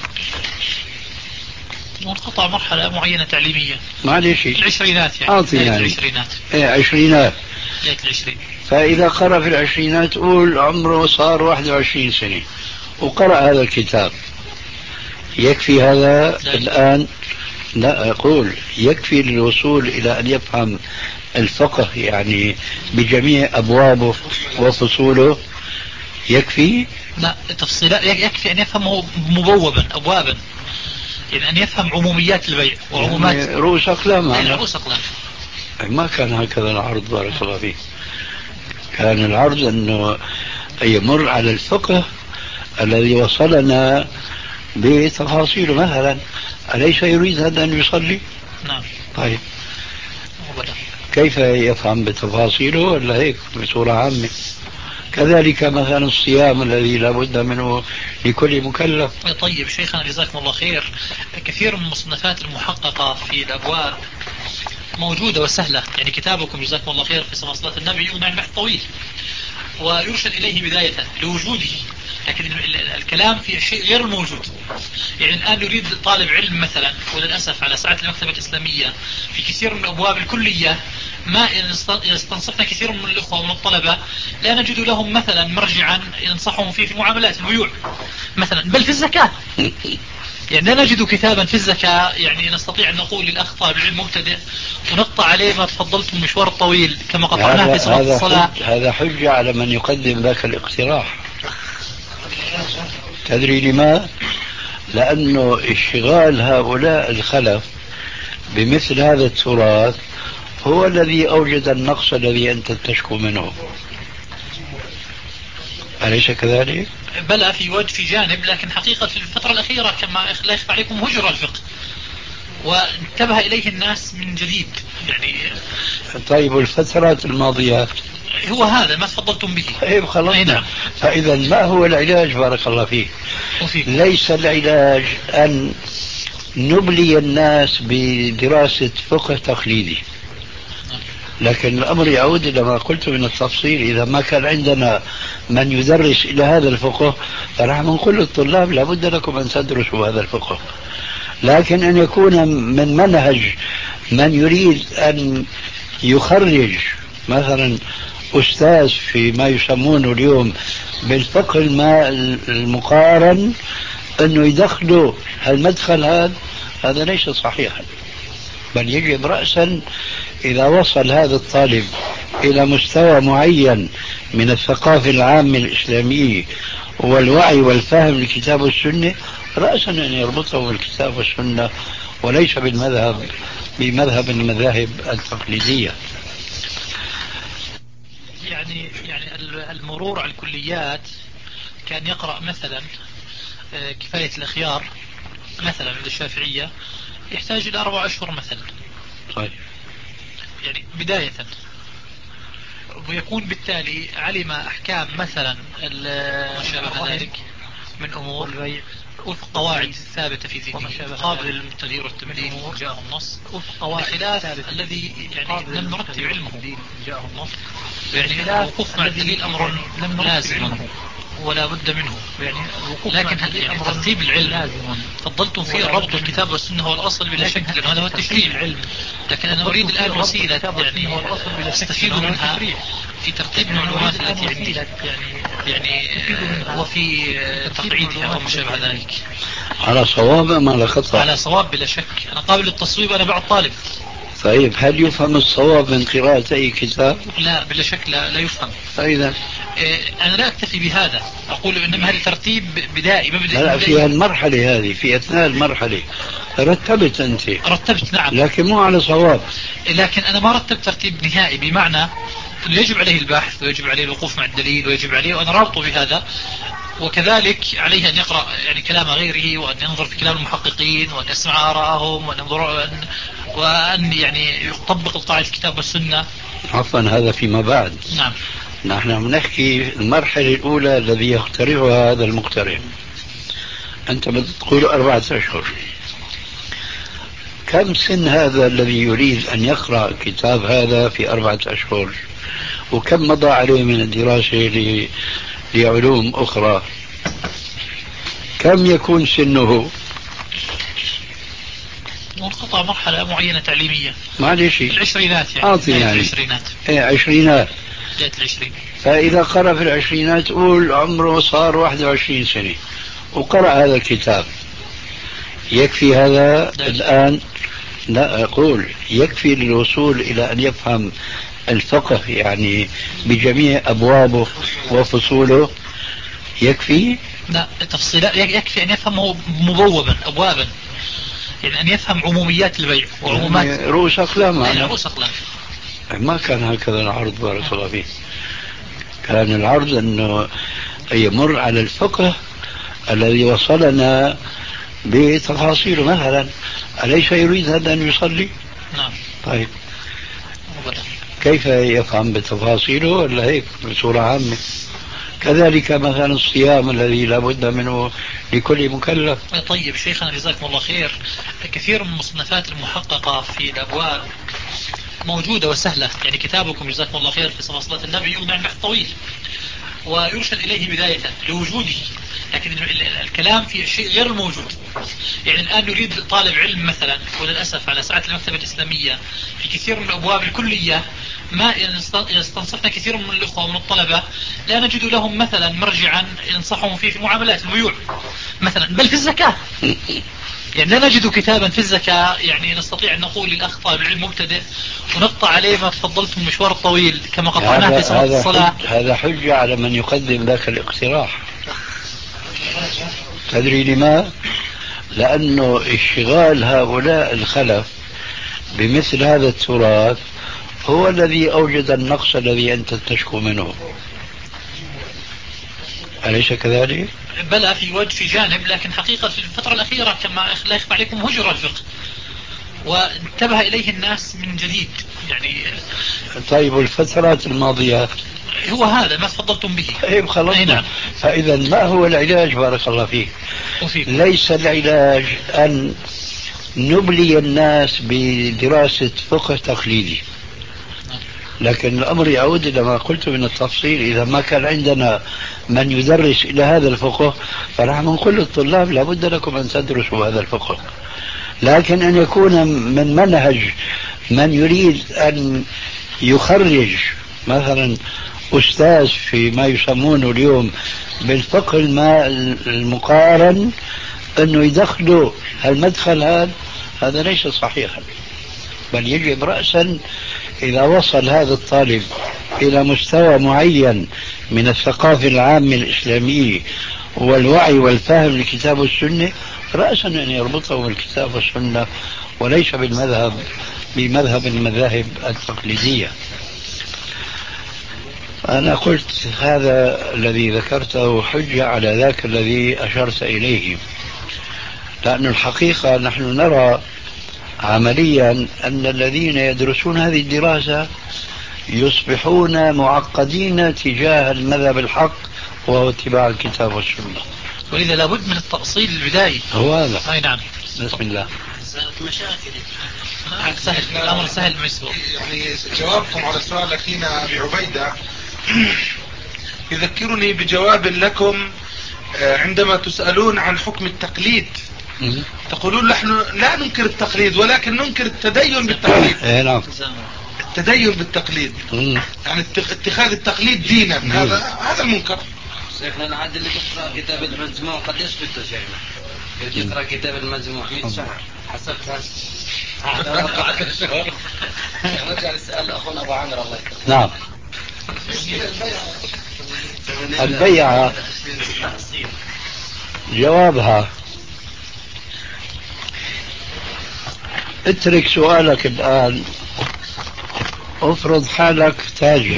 منقطع مرحلة معينة تعليمية. معلش العشرينات يعني. أعطي يعني. العشرينات. إيه عشرينات. بداية العشرين. فإذا قرأ في العشرينات قول عمره صار واحد وعشرين سنة وقرأ هذا الكتاب، يكفي هذا الآن؟ لا أقول يكفي للوصول إلى أن يفهم الفقه يعني بجميع أبوابه وفصوله، يكفي؟ لا تفصيلات، يكفي أن يفهمه مبوبا أبوابا، يعني أن يفهم عموميات البيع وعمومات يعني رؤوس أقلام. يعني رؤوس أقلام. ما كان هكذا العرض بارك الله فيك. كان العرض أنه يمر على الفقه الذي وصلنا بتفاصيله. مثلا أليس يريد هذا أن يصلي؟ نعم. طيب كيف يفهم بتفاصيله ولا هيك بصورة عامة؟ كذلك مثلا الصيام الذي لا بد منه لكل مكلف. طيب شيخنا جزاكم الله خير، كثير من المصنفات المحققة في الأبواب موجودة وسهلة، يعني كتابكم جزاكم الله خير في صلاة النبي يغني عن بحث طويل ويرشد إليه بداية لوجوده، لكن الكلام في شيء غير الموجود. يعني الآن يريد طالب علم مثلا، وللأسف على ساعة المكتبة الإسلامية في كثير من أبواب الكلية ما يستنصحنا كثير من الأخوة ومن الطلبة، لا نجد لهم مثلا مرجعا ينصحهم فيه في معاملات البيوع مثلا، بل في الزكاة. يعني لا نجد كتابا في الزكاة يعني نستطيع أن نقول للأخ طالب العلم مبتدئ ونقطع عليه ما تفضلتم المشوار الطويل كما قطعناه في صلاة الصلاة. هذا حجة على من يقدم ذاك الاقتراح. تدري لما؟ لأنه اشتغال هؤلاء الخلف بمثل هذا التراث هو الذي أوجد النقص الذي أنت تشكو منه. أليس كذلك؟ بلى في وجه في جانب، لكن حقيقة في الفترة الأخيرة كما لا يخفى عليكم هجر الفقه وانتبه إليه الناس من جديد يعني. طيب والفترات الماضية هو هذا ما تفضلتم به. طيب خلاص. نعم. فإذا ما هو العلاج بارك الله فيك؟ وفيك. ليس العلاج أن نبلي الناس بدراسة فقه تقليدي، لكن الأمر يعود إلى ما قلت من التفصيل. إذا ما كان عندنا من يدرس إلى هذا الفقه فنحن نقول للطلاب لابد لكم أن تدرسوا هذا الفقه، لكن أن يكون من منهج من يريد أن يخرج مثلا أستاذ في ما يسمونه اليوم بالفقه المقارن أنه يدخلوا المدخل هذا، هذا ليس صحيحا. بل يجب رأسا إذا وصل هذا الطالب إلى مستوى معين من الثقافة العامة الإسلامية والوعي والفهم للكتاب والسنة رأسا أن يربطه بالكتاب والسنة وليس بالمذهب بمذهب المذاهب التقليدية. يعني يعني المرور على الكليات كان يقرأ مثلا كفاية الأخيار مثلا عند الشافعية يحتاج إلى أربع أشهر مثلا. طيب. يعني بداية، ويكون بالتالي علم أحكام مثلا شابه ذلك من أمور وفق قواعد ثابتة في ذهنه قابل للتغيير والتبديل جاءه النص، بخلاف الذي يعني لم نرتب علمه جاءه النص يعني الوقوف مع الدليل أمر لازم ولا بد منه، يعني لكن يعني ترتيب العلم فضلتم فيه الربط بالكتاب والسنة هو الأصل بلا شك، لأن هذا هو التشريع. لكن أنا أريد الآن وسيلة يعني أستفيد منها في ترتيب المعلومات التي عندي، يعني وفي تقعيدها أو ما شابه ذلك. على صواب أم على خطأ؟ على صواب بلا شك، أنا قابل للتصويب، أنا بعد طالب. طيب هل يفهم الصواب من قراءة أي كتاب؟ لا بلا شك لا, لا يفهم. فإذا إيه أنا لا أكتفي بهذا، أقول إنما هذا ترتيب بدائي مبدئي. لا في المرحلة هذه، في أثناء المرحلة رتبت أنت. رتبت نعم، لكن مو على صواب. لكن أنا ما رتبت ترتيب نهائي، بمعنى أنه يجب عليه البحث ويجب عليه الوقوف مع الدليل ويجب عليه، وأنا رابطه بهذا، وكذلك عليه أن يقرأ يعني كلام غيره، وأن ينظر في كلام المحققين، وأن يسمع آراءهم، وأن ينظر وأن, وأن يعني يطبق قاعدة الكتاب والسنة. عفوا هذا فيما بعد. نعم. نحن بنحكي المرحلة الأولى الذي يخترعها هذا المخترع. أنت بتقول أربعة أشهر، كم سن هذا الذي يريد أن يقرأ كتاب هذا في أربعة أشهر؟ وكم مضى عليه من الدراسة ل... لعلوم أخرى؟ كم يكون سنه؟ منقطع مرحلة معينة تعليمية. معلش العشرينات يعني. أعطي يعني العشرينات. إيه عشرينات. جاءت العشرين. فإذا قرأ في العشرينات قول عمره صار واحد وعشرين سنة وقرأ هذا الكتاب، يكفي هذا الآن؟ لا أقول يكفي للوصول إلى أن يفهم الفقه يعني بجميع أبوابه وفصوله؟ يكفي؟ لا تفصيلات، يكفي أن يفهمه مبوبا أبوابا، يعني أن يفهم عموميات البيع وعمومات يعني رؤوس أقلام. يعني رؤوس أقلام. ما كان هكذا العرض بارك الله فيه. كان العرض أنه يمر على الفقه الذي وصلنا بتفاصيله. مثلا أليس يريد هذا أن يصلي؟ نعم. طيب كيف يفهم بتفاصيله ولا هيك بصورة عامة؟ كذلك مثلا الصيام الذي لا بد منه لكل مكلف. طيب شيخنا جزاكم الله خير، كثير من المصنفات المحققة في الأبواب موجودة وسهلة، يعني كتابكم جزاكم الله خير في صلاة النبي يوضع بحث طويل ويرشد إليه بداية لوجوده، لكن الكلام في شيء غير الموجود. يعني الآن نريد طالب علم مثلا، وللأسف على ساعة المكتبة الإسلامية في كثير من أبواب الكلية ما يستنصفنا كثير من الأخوة ومن الطلبة، لا نجد لهم مثلا مرجعا ينصحهم فيه في معاملات البيوع مثلا، بل في الزكاة. يعني لا نجد كتابا في الزكاة يعني نستطيع أن نقول للأخ طالب العلم مبتدئ ونقطع عليه ما تفضلتم مشوار الطويل كما قطعناه في صلاة الصلاة. هذا حجة على من يقدم ذاك الاقتراح. تدري لما؟ لأنه اشتغال هؤلاء الخلف بمثل هذا التراث هو الذي أوجد النقص الذي أنت تشكو منه. أليس كذلك؟ بلى في وجه في جانب، لكن حقيقة في الفترة الأخيرة كما لا يخفى عليكم هجر الفقه وانتبه إليه الناس من جديد يعني. طيب والفترات الماضية هو هذا ما تفضلتم به. طيب خلاص. نعم. فإذا ما هو العلاج بارك الله فيك؟ وفيكم. ليس العلاج أن نبلي الناس بدراسة فقه تقليدي، لكن الأمر يعود إلى ما قلت من التفصيل. إذا ما كان عندنا من يدرس إلى هذا الفقه فنحن نقول للطلاب لابد لكم أن تدرسوا هذا الفقه، لكن أن يكون من منهج من يريد أن يخرج مثلا أستاذ في ما يسمونه اليوم بالفقه المقارن أنه يدخلوا هالمدخل هذا، هذا ليس صحيحا. بل يجب رأسا إذا وصل هذا الطالب إلى مستوى معين من الثقافة العامة الإسلامية والوعي والفهم لكتاب والسنة رأسا أن يربطه بالكتاب والسنة وليس بالمذهب بمذهب المذاهب التقليدية. أنا قلت هذا الذي ذكرته حجة على ذاك الذي أشرت إليه، لأن الحقيقة نحن نرى عمليا أن الذين يدرسون هذه الدراسة يصبحون معقدين تجاه المذهب الحق وهو اتباع الكتاب والسنة، ولذا لابد من التأصيل البدائي. هو هذا. أي نعم. بسم الله. مشاكل سهل، الأمر سهل مسبوق. يعني جوابكم على سؤال أخينا أبي عبيدة يذكرني بجواب لكم عندما تسألون عن حكم التقليد، تقولون نحن لا ننكر التقليد ولكن ننكر التدين بالتقليد. التدين بالتقليد يعني اتخاذ التقليد دينا، هذا هذا المنكر. شيخنا العدل اللي تقرأ كتاب المجموع قد يثبت شيخنا، تقرأ كتاب المجموع مئة شهر حسبتها. نرجع للسؤال أخونا أبو عمرو الله يكرمك. نعم. البيعة جوابها اترك سؤالك الآن، افرض حالك تاجر،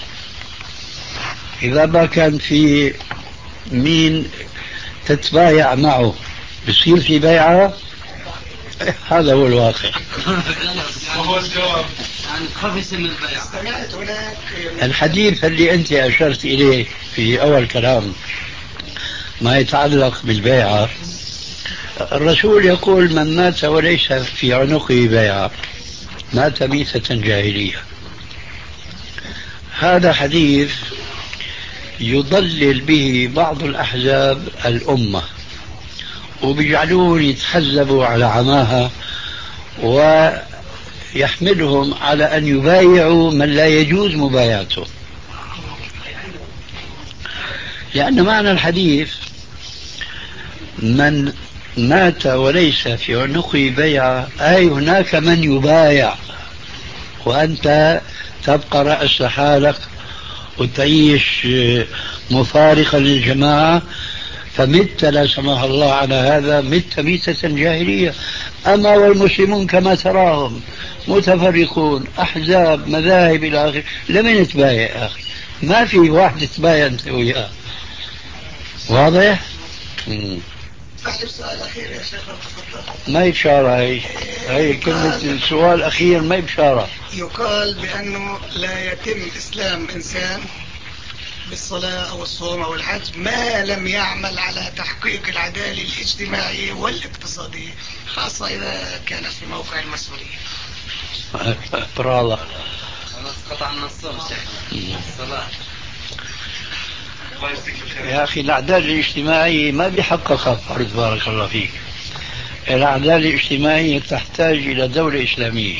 إذا ما كان في مين تتبايع معه بصير في بيعة. هذا هو الواقع. وهو الجواب عن خبث من البيع. الحديث اللي أنت أشرت إليه في أول كلام ما يتعلق بالبيعة، الرسول يقول من مات وليس في عنقه بيعة مات ميتة جاهلية. هذا حديث يضلل به بعض الأحزاب الأمة وبيجعلون يتحزبوا على عماها ويحملهم على أن يبايعوا من لا يجوز مبايعته، لأن معنى الحديث من مات وليس في عنقه بيعة أي هناك من يبايع وأنت تبقى رأس حالك وتعيش مفارقا للجماعة، فمت لا سمح الله على هذا مت ميتة جاهلية. أما والمسلمون كما تراهم متفرقون أحزاب مذاهب إلى آخره، لمن يتبايع يا أخي؟ ما في واحد يتبايع أنت وياه. واضح؟ سؤال أخير يا شيخ. ما يبشارة هي هي كلمة السؤال أخير ما يبشارة. يقال بأنه لا يتم إسلام إنسان بالصلاة أو الصوم أو الحج ما لم يعمل على تحقيق العدالة الاجتماعية والاقتصادية، خاصة إذا كانت في موقع المسؤولية. برافو. قطع النصوم شيخنا الصلاة. يا أخي العدالة الاجتماعية ما بيحققها فرد، بارك الله فيك. العدالة الاجتماعية تحتاج إلى دولة إسلامية،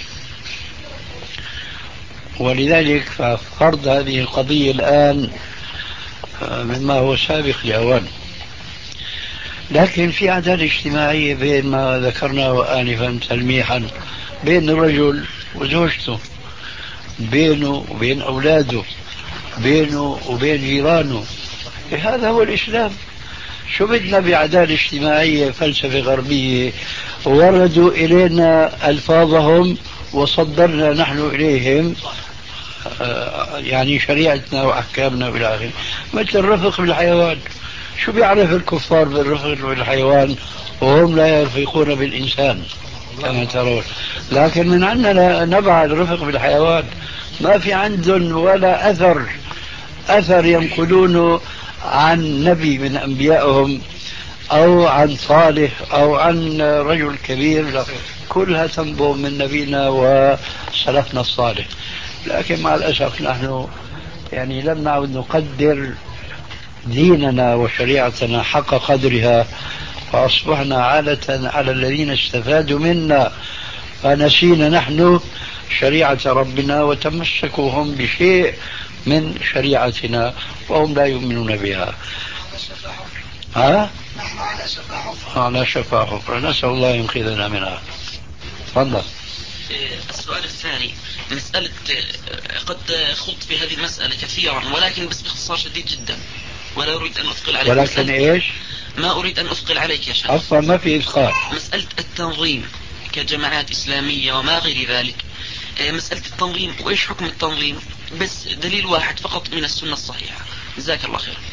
ولذلك فرض هذه القضية الآن مما هو سابق لأوان. لكن في عدالة اجتماعية بين ما ذكرناه آنفا تلميحا بين الرجل وزوجته، بينه وبين أولاده، بينه وبين جيرانه. هذا هو الإسلام. شو بدنا بعدالة اجتماعية فلسفة غربية وردوا إلينا ألفاظهم وصدرنا نحن إليهم يعني شريعتنا وأحكامنا بالآخر، مثل الرفق بالحيوان. شو بيعرف الكفار بالرفق بالحيوان وهم لا يرفقون بالإنسان كما ترون؟ لكن من عندنا نبع الرفق بالحيوان ما في عندهم ولا أثر أثر ينقلونه عن نبي من أنبيائهم أو عن صالح أو عن رجل كبير، كلها تنبع من نبينا وسلفنا الصالح. لكن مع الأسف نحن يعني لم نعد نقدر ديننا وشريعتنا حق قدرها، فأصبحنا عالة على الذين استفادوا منا، فنسينا نحن شريعة ربنا وتمسكوا هم بشيء من شريعتنا وهم لا يؤمنون بها. ها؟ على شفا حفرة، نسأل الله ينقذنا منها. تفضل. السؤال الثاني مسألة، قد خضت في هذه المسألة كثيرا ولكن بس باختصار شديد جدا ولا أريد أن أثقل عليك. ولكن إيش؟ ما أريد أن أثقل عليك يا شيخ. أصلا ما في إثقال. مسألة التنظيم كجماعات إسلامية وما غير ذلك، مسألة التنظيم وإيش حكم التنظيم، بس دليل واحد فقط من السنة الصحيحة. جزاك الله خير.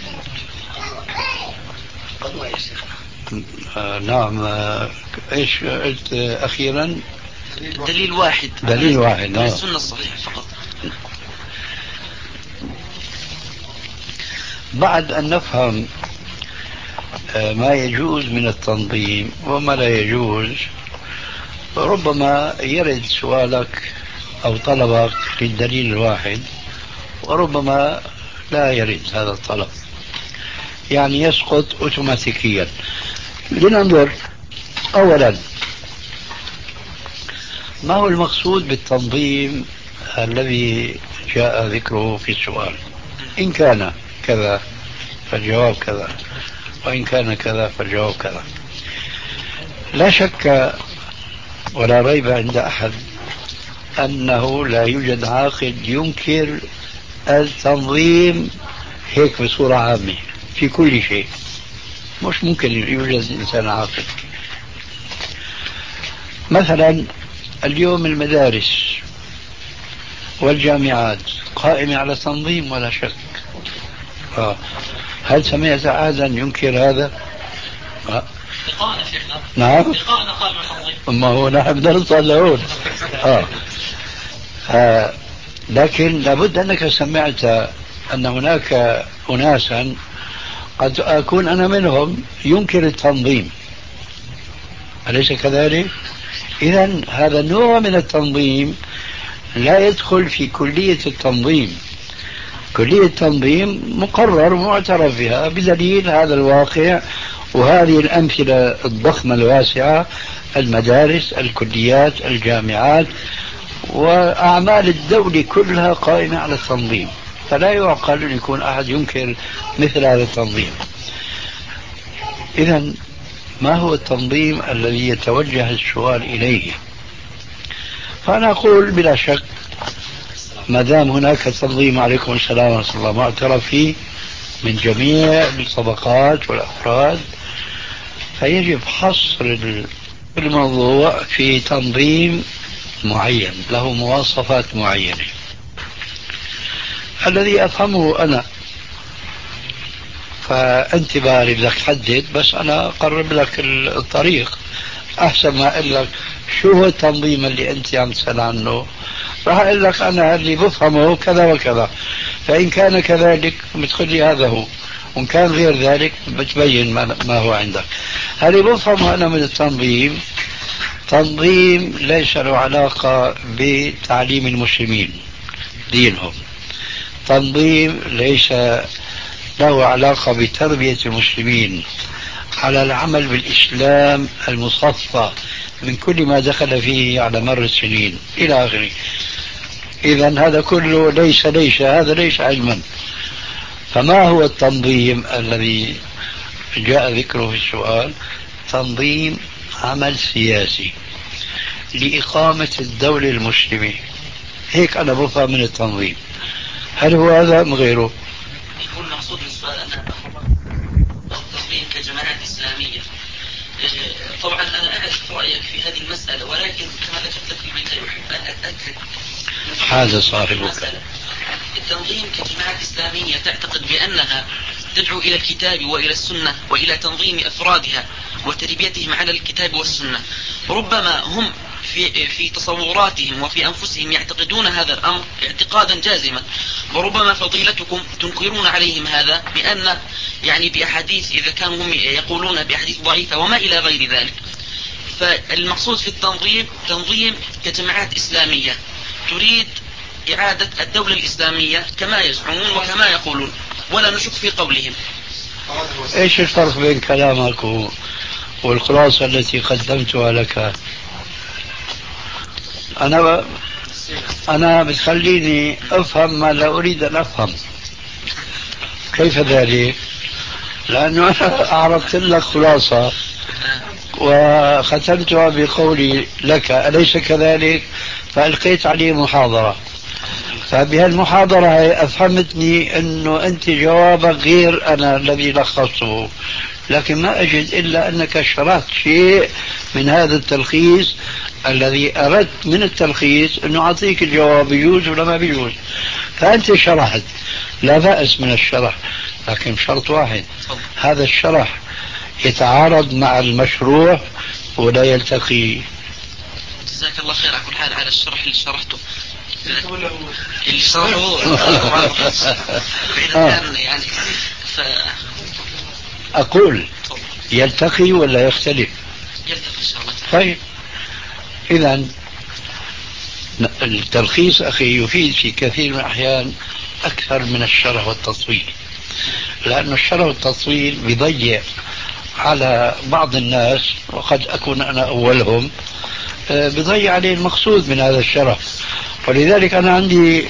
آه نعم. آه إيش قلت آه أخيرا؟ دليل واحد. دليل واحد من آه. السنة الصحيحة فقط. بعد أن نفهم آه ما يجوز من التنظيم وما لا يجوز، ربما يرد سؤالك أو طلبك للدليل الواحد، وربما لا يرد هذا الطلب، يعني يسقط أوتوماتيكيا. لننظر أولا ما هو المقصود بالتنظيم الذي جاء ذكره في السؤال. إن كان كذا فالجواب كذا، وإن كان كذا فالجواب كذا. لا شك ولا ريب عند أحد أنه لا يوجد عاقل ينكر التنظيم هيك بصورة عامة في كل شيء. مش ممكن يوجد إنسان عاقل. مثلا اليوم المدارس والجامعات قائمة على تنظيم ولا شك. آه. هل سمعت أحدا ينكر هذا؟ آه. لقاءنا شيخنا. نعم. لقاءنا قائم على التنظيم. ما هو نحن نوصل لهون. آه. آه. لكن لابد أنك سمعت أن هناك أناسا قد أكون أنا منهم ينكر التنظيم، أليس كذلك؟ إذن هذا النوع من التنظيم لا يدخل في كلية التنظيم. كلية التنظيم مقرر ومعترف بها بدليل هذا الواقع وهذه الأمثلة الضخمة الواسعة: المدارس، الكليات، الجامعات، وأعمال الدولة كلها قائمة على التنظيم. فلا يعقل أن يكون أحد ينكر مثل هذا التنظيم. إذن ما هو التنظيم الذي يتوجه السؤال إليه؟ فأنا أقول بلا شك ما دام هناك تنظيم، عليكم السلام ورحمة الله، معترف فيه من جميع الطبقات والأفراد، فيجب حصر الموضوع في تنظيم معين له مواصفات معينة. الذي أفهمه أنا، فأنت باري بدك تحدد، بس أنا أقرب لك الطريق أحسن ما أقول لك شو هو التنظيم اللي أنت عم تسأل عنه. راح أقول لك أنا اللي بفهمه كذا وكذا، فإن كان كذلك بتقول لي هذا هو، وإن كان غير ذلك بتبين ما هو عندك. هذه بفهمه أنا من التنظيم. تنظيم ليس له علاقة بتعليم المسلمين دينهم، تنظيم ليس له علاقة بتربية المسلمين على العمل بالإسلام المصفى من كل ما دخل فيه على مر السنين إلى آخره. إذن هذا كله ليس ليس هذا ليس علما. فما هو التنظيم الذي جاء ذكره في السؤال؟ تنظيم عمل سياسي لإقامة الدولة المسلمة. هيك أنا بفهم من التنظيم. هل هو هذا أم غيره؟ يكون مقصود السؤال أن التنظيم كجماعات إسلامية. طبعا أنا أعرف رأيك في هذه المسألة، ولكن كما ذكرت لك في البداية أحب أن أتأكد هذا صاحبك. التنظيم كجماعات إسلامية تعتقد بأنها تدعو إلى الكتاب وإلى السنة وإلى تنظيم أفرادها وتربيتهم على الكتاب والسنة. ربما هم في في تصوراتهم وفي أنفسهم يعتقدون هذا الأمر اعتقادا جازما، وربما فضيلتكم تنكرون عليهم هذا بأن يعني بأحاديث، إذا كانوا هم يقولون بأحاديث ضعيفة وما إلى غير ذلك. فالمقصود في التنظيم تنظيم كجماعات إسلامية تريد إعادة الدولة الإسلامية كما يزعمون وكما يقولون، ولا نشك في قولهم. إيش الفرق بين كلامك والخلاصة التي قدمتها لك؟ أنا أنا بتخليني أفهم ما لا أريد أن أفهم. كيف ذلك؟ لأنه أنا أعرضت لك خلاصة وختمتها بقولي لك أليس كذلك؟ فألقيت عليه محاضرة، فبهالمحاضرة أفهمتني أنه أنت جوابك غير أنا الذي لخصته، لكن ما أجد إلا أنك شرحت شيء من هذا التلخيص الذي أردت من التلخيص أنه أعطيك الجواب يجوز ولا ما بيجوز. فأنت شرحت، لا بأس من الشرح، لكن شرط واحد: هذا الشرح يتعارض مع المشروع ولا يلتقي. جزاك الله خير على كل حال على الشرح اللي شرحته. اللي شرحه فإذا كان يعني ف... أقول يلتقي ولا يختلف؟ يلتقي إن شاء الله. طيب إذا التلخيص أخي يفيد في كثير من الأحيان أكثر من الشرح والتطويل، لأن الشرح والتطويل بيضيع على بعض الناس، وقد أكون أنا أولهم، بيضيع عليه المقصود من هذا الشرح. ولذلك أنا عندي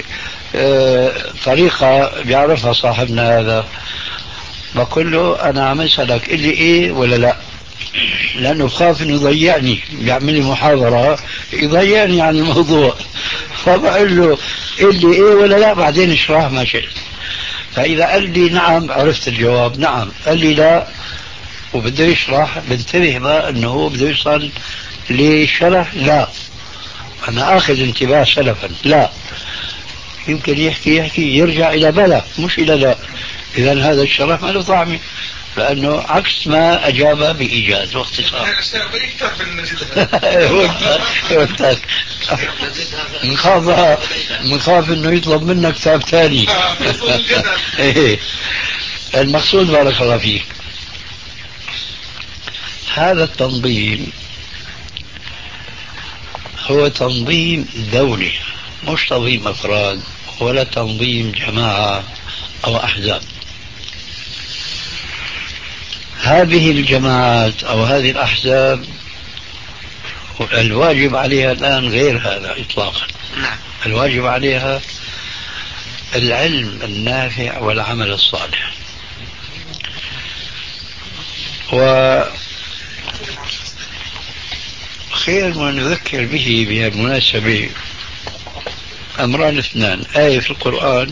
طريقة بيعرفها صاحبنا هذا، بقول له أنا عم أسألك اللي إيه ولا لا، لأنه بخاف إنه يضيعني، بيعمل لي محاضرة يضيعني عن الموضوع، فبقول له اللي إيه ولا لا بعدين اشرح ما شئت. فإذا قال لي نعم عرفت الجواب نعم، قال لي لا وبده يشرح، بنتبه بقى أنه هو بده يوصل لشرح لا، أنا آخذ انتباه سلفا لا، يمكن يحكي يحكي يرجع إلى بلا مش إلى لا. إذا هذا الشرح ما له طعمه، لأنه عكس ما أجاب بإيجاز واختصار. نخاف نخاف إنه يطلب منك كتاب ثاني. المقصود بارك الله فيك، هذا التنظيم هو تنظيم دولي، مش تنظيم أفراد ولا تنظيم جماعة أو أحزاب. هذه الجماعات أو هذه الأحزاب الواجب عليها الآن غير هذا إطلاقا. الواجب عليها العلم النافع والعمل الصالح. وخير ما نذكر به بهالمناسبة أمران اثنان: آية في القرآن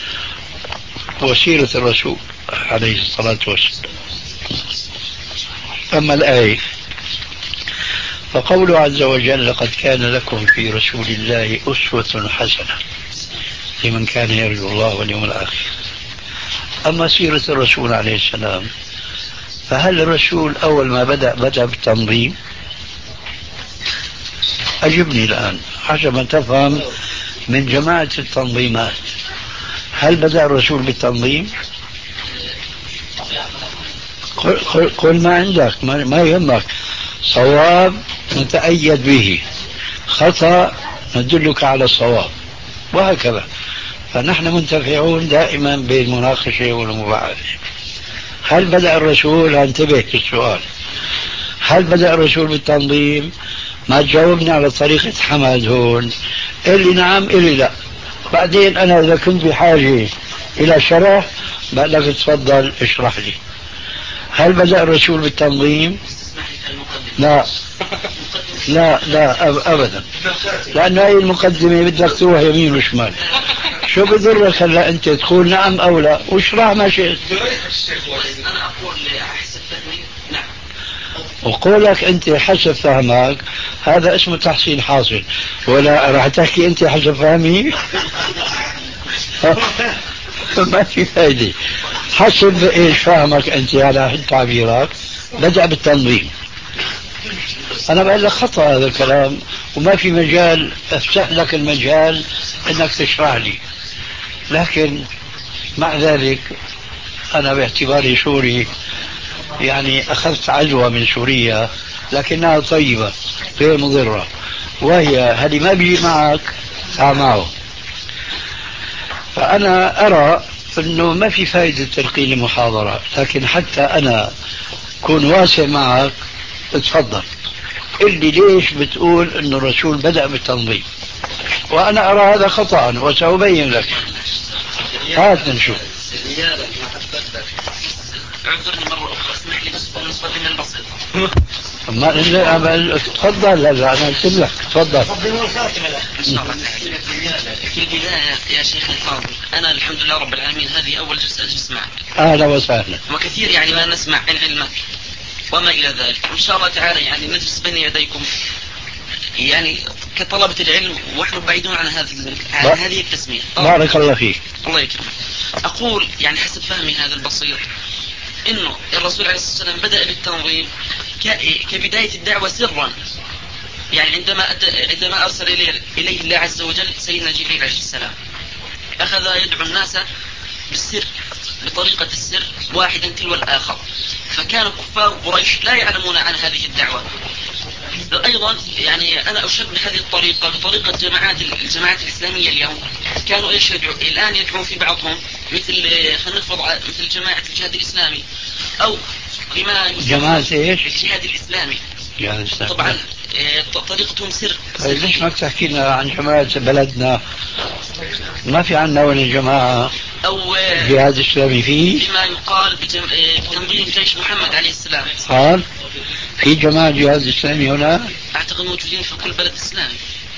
وسيرة الرسول عليه الصلاة والسلام. أما الآية فقوله عز وجل: لقد كان لكم في رسول الله أسوة حسنة لمن كان يرجو الله واليوم الآخر. أما سيرة الرسول عليه السلام، فهل الرسول أول ما بدأ بدأ بالتنظيم؟ أجبني الآن حسب ما تفهم من جماعة التنظيمات، هل بدأ الرسول بالتنظيم؟ قل, قل ما عندك، ما, ما يهمك. صواب نتأيد به، خطأ ندلك على الصواب، وهكذا. فنحن منتفعون دائما بالمناقشة والمباحثة. هل بدأ الرسول؟ انتبه في السؤال، هل بدأ الرسول بالتنظيم؟ ما تجاوبني على طريقة حمد هون، اللي نعم اللي لا. بعدين أنا إذا كنت بحاجة إلى شرح بقولك تفضل اشرح لي. هل بدأ الرسول بالتنظيم؟ لا لا لا أبدا، لأن هاي المقدمة بدك تروح يمين وشمال. شو بضرك هلا أنت تقول نعم أو لا واشرح ما شئت. أنا أقول أحسن فهمي نعم، وقولك أنت حسب فهمك هذا اسمه تحصيل حاصل، ولا راح تحكي أنت حسب فهمي؟ ما في فايدة. حسب إيش فهمك أنت على تعبيرك بدأ بالتنظيم. أنا بقول لك خطأ هذا الكلام، وما في مجال أفتح لك المجال أنك تشرح لي. لكن مع ذلك أنا باعتباري سوري يعني أخذت عجوة من سوريا لكنها طيبة غير مضرة، وهي هل ما بيجي معك معه. فأنا أرى أنه ما في فائدة تلقين المحاضرة، لكن حتى أنا كون واسع معك اتفضل قل لي ليش بتقول أنه الرسول بدأ بالتنظيم، وأنا أرى هذا خطأ وسأبين لك. هات نشوف. اعذرني مرة أخرى، اسمح لي بس بالنسبة البسيط. ما تفضل. لا أنا قلت لك تفضل. في البداية يا شيخ الفاضل، أنا الحمد لله رب العالمين هذه أول جلسة أجلس معك. أهلا وسهلا. وكثير يعني ما نسمع عن علمك وما إلى ذلك، وإن شاء الله تعالى يعني نجلس بين يديكم يعني كطلبة العلم ونحن بعيدون عن هذه عن هذه التسمية. بارك الله فيك. الله يكرمك. أقول يعني حسب فهمي هذا البسيط إنه الرسول عليه الصلاة والسلام بدأ بالتنظيم كبداية الدعوة سرا، يعني عندما عندما أرسل إليه الله عز وجل سيدنا جبريل عليه السلام، أخذ يدعو الناس بالسر بطريقة السر واحدا تلو الآخر، فكان كفار قريش لا يعلمون عن هذه الدعوة، أيضا يعني أنا أشبه هذه الطريقة بطريقة جماعات الجماعات الإسلامية اليوم. كانوا إيش يدعو الآن يدعون في بعضهم مثل خلينا نفرض مثل جماعة الجهاد الإسلامي أو بما جماعة إيش؟ الجهاد الإسلامي. يعني طبعا طريقتهم سر. ليش ما بتحكي لنا عن جماعة بلدنا؟ ما في عندنا ولا جماعة أو جهاد إسلامي فيه؟ بما يقال بجم... بتنظيم جيش محمد عليه السلام. قال في جماعة جهاد إسلامي هنا؟ أعتقد موجودين في كل بلد إسلامي.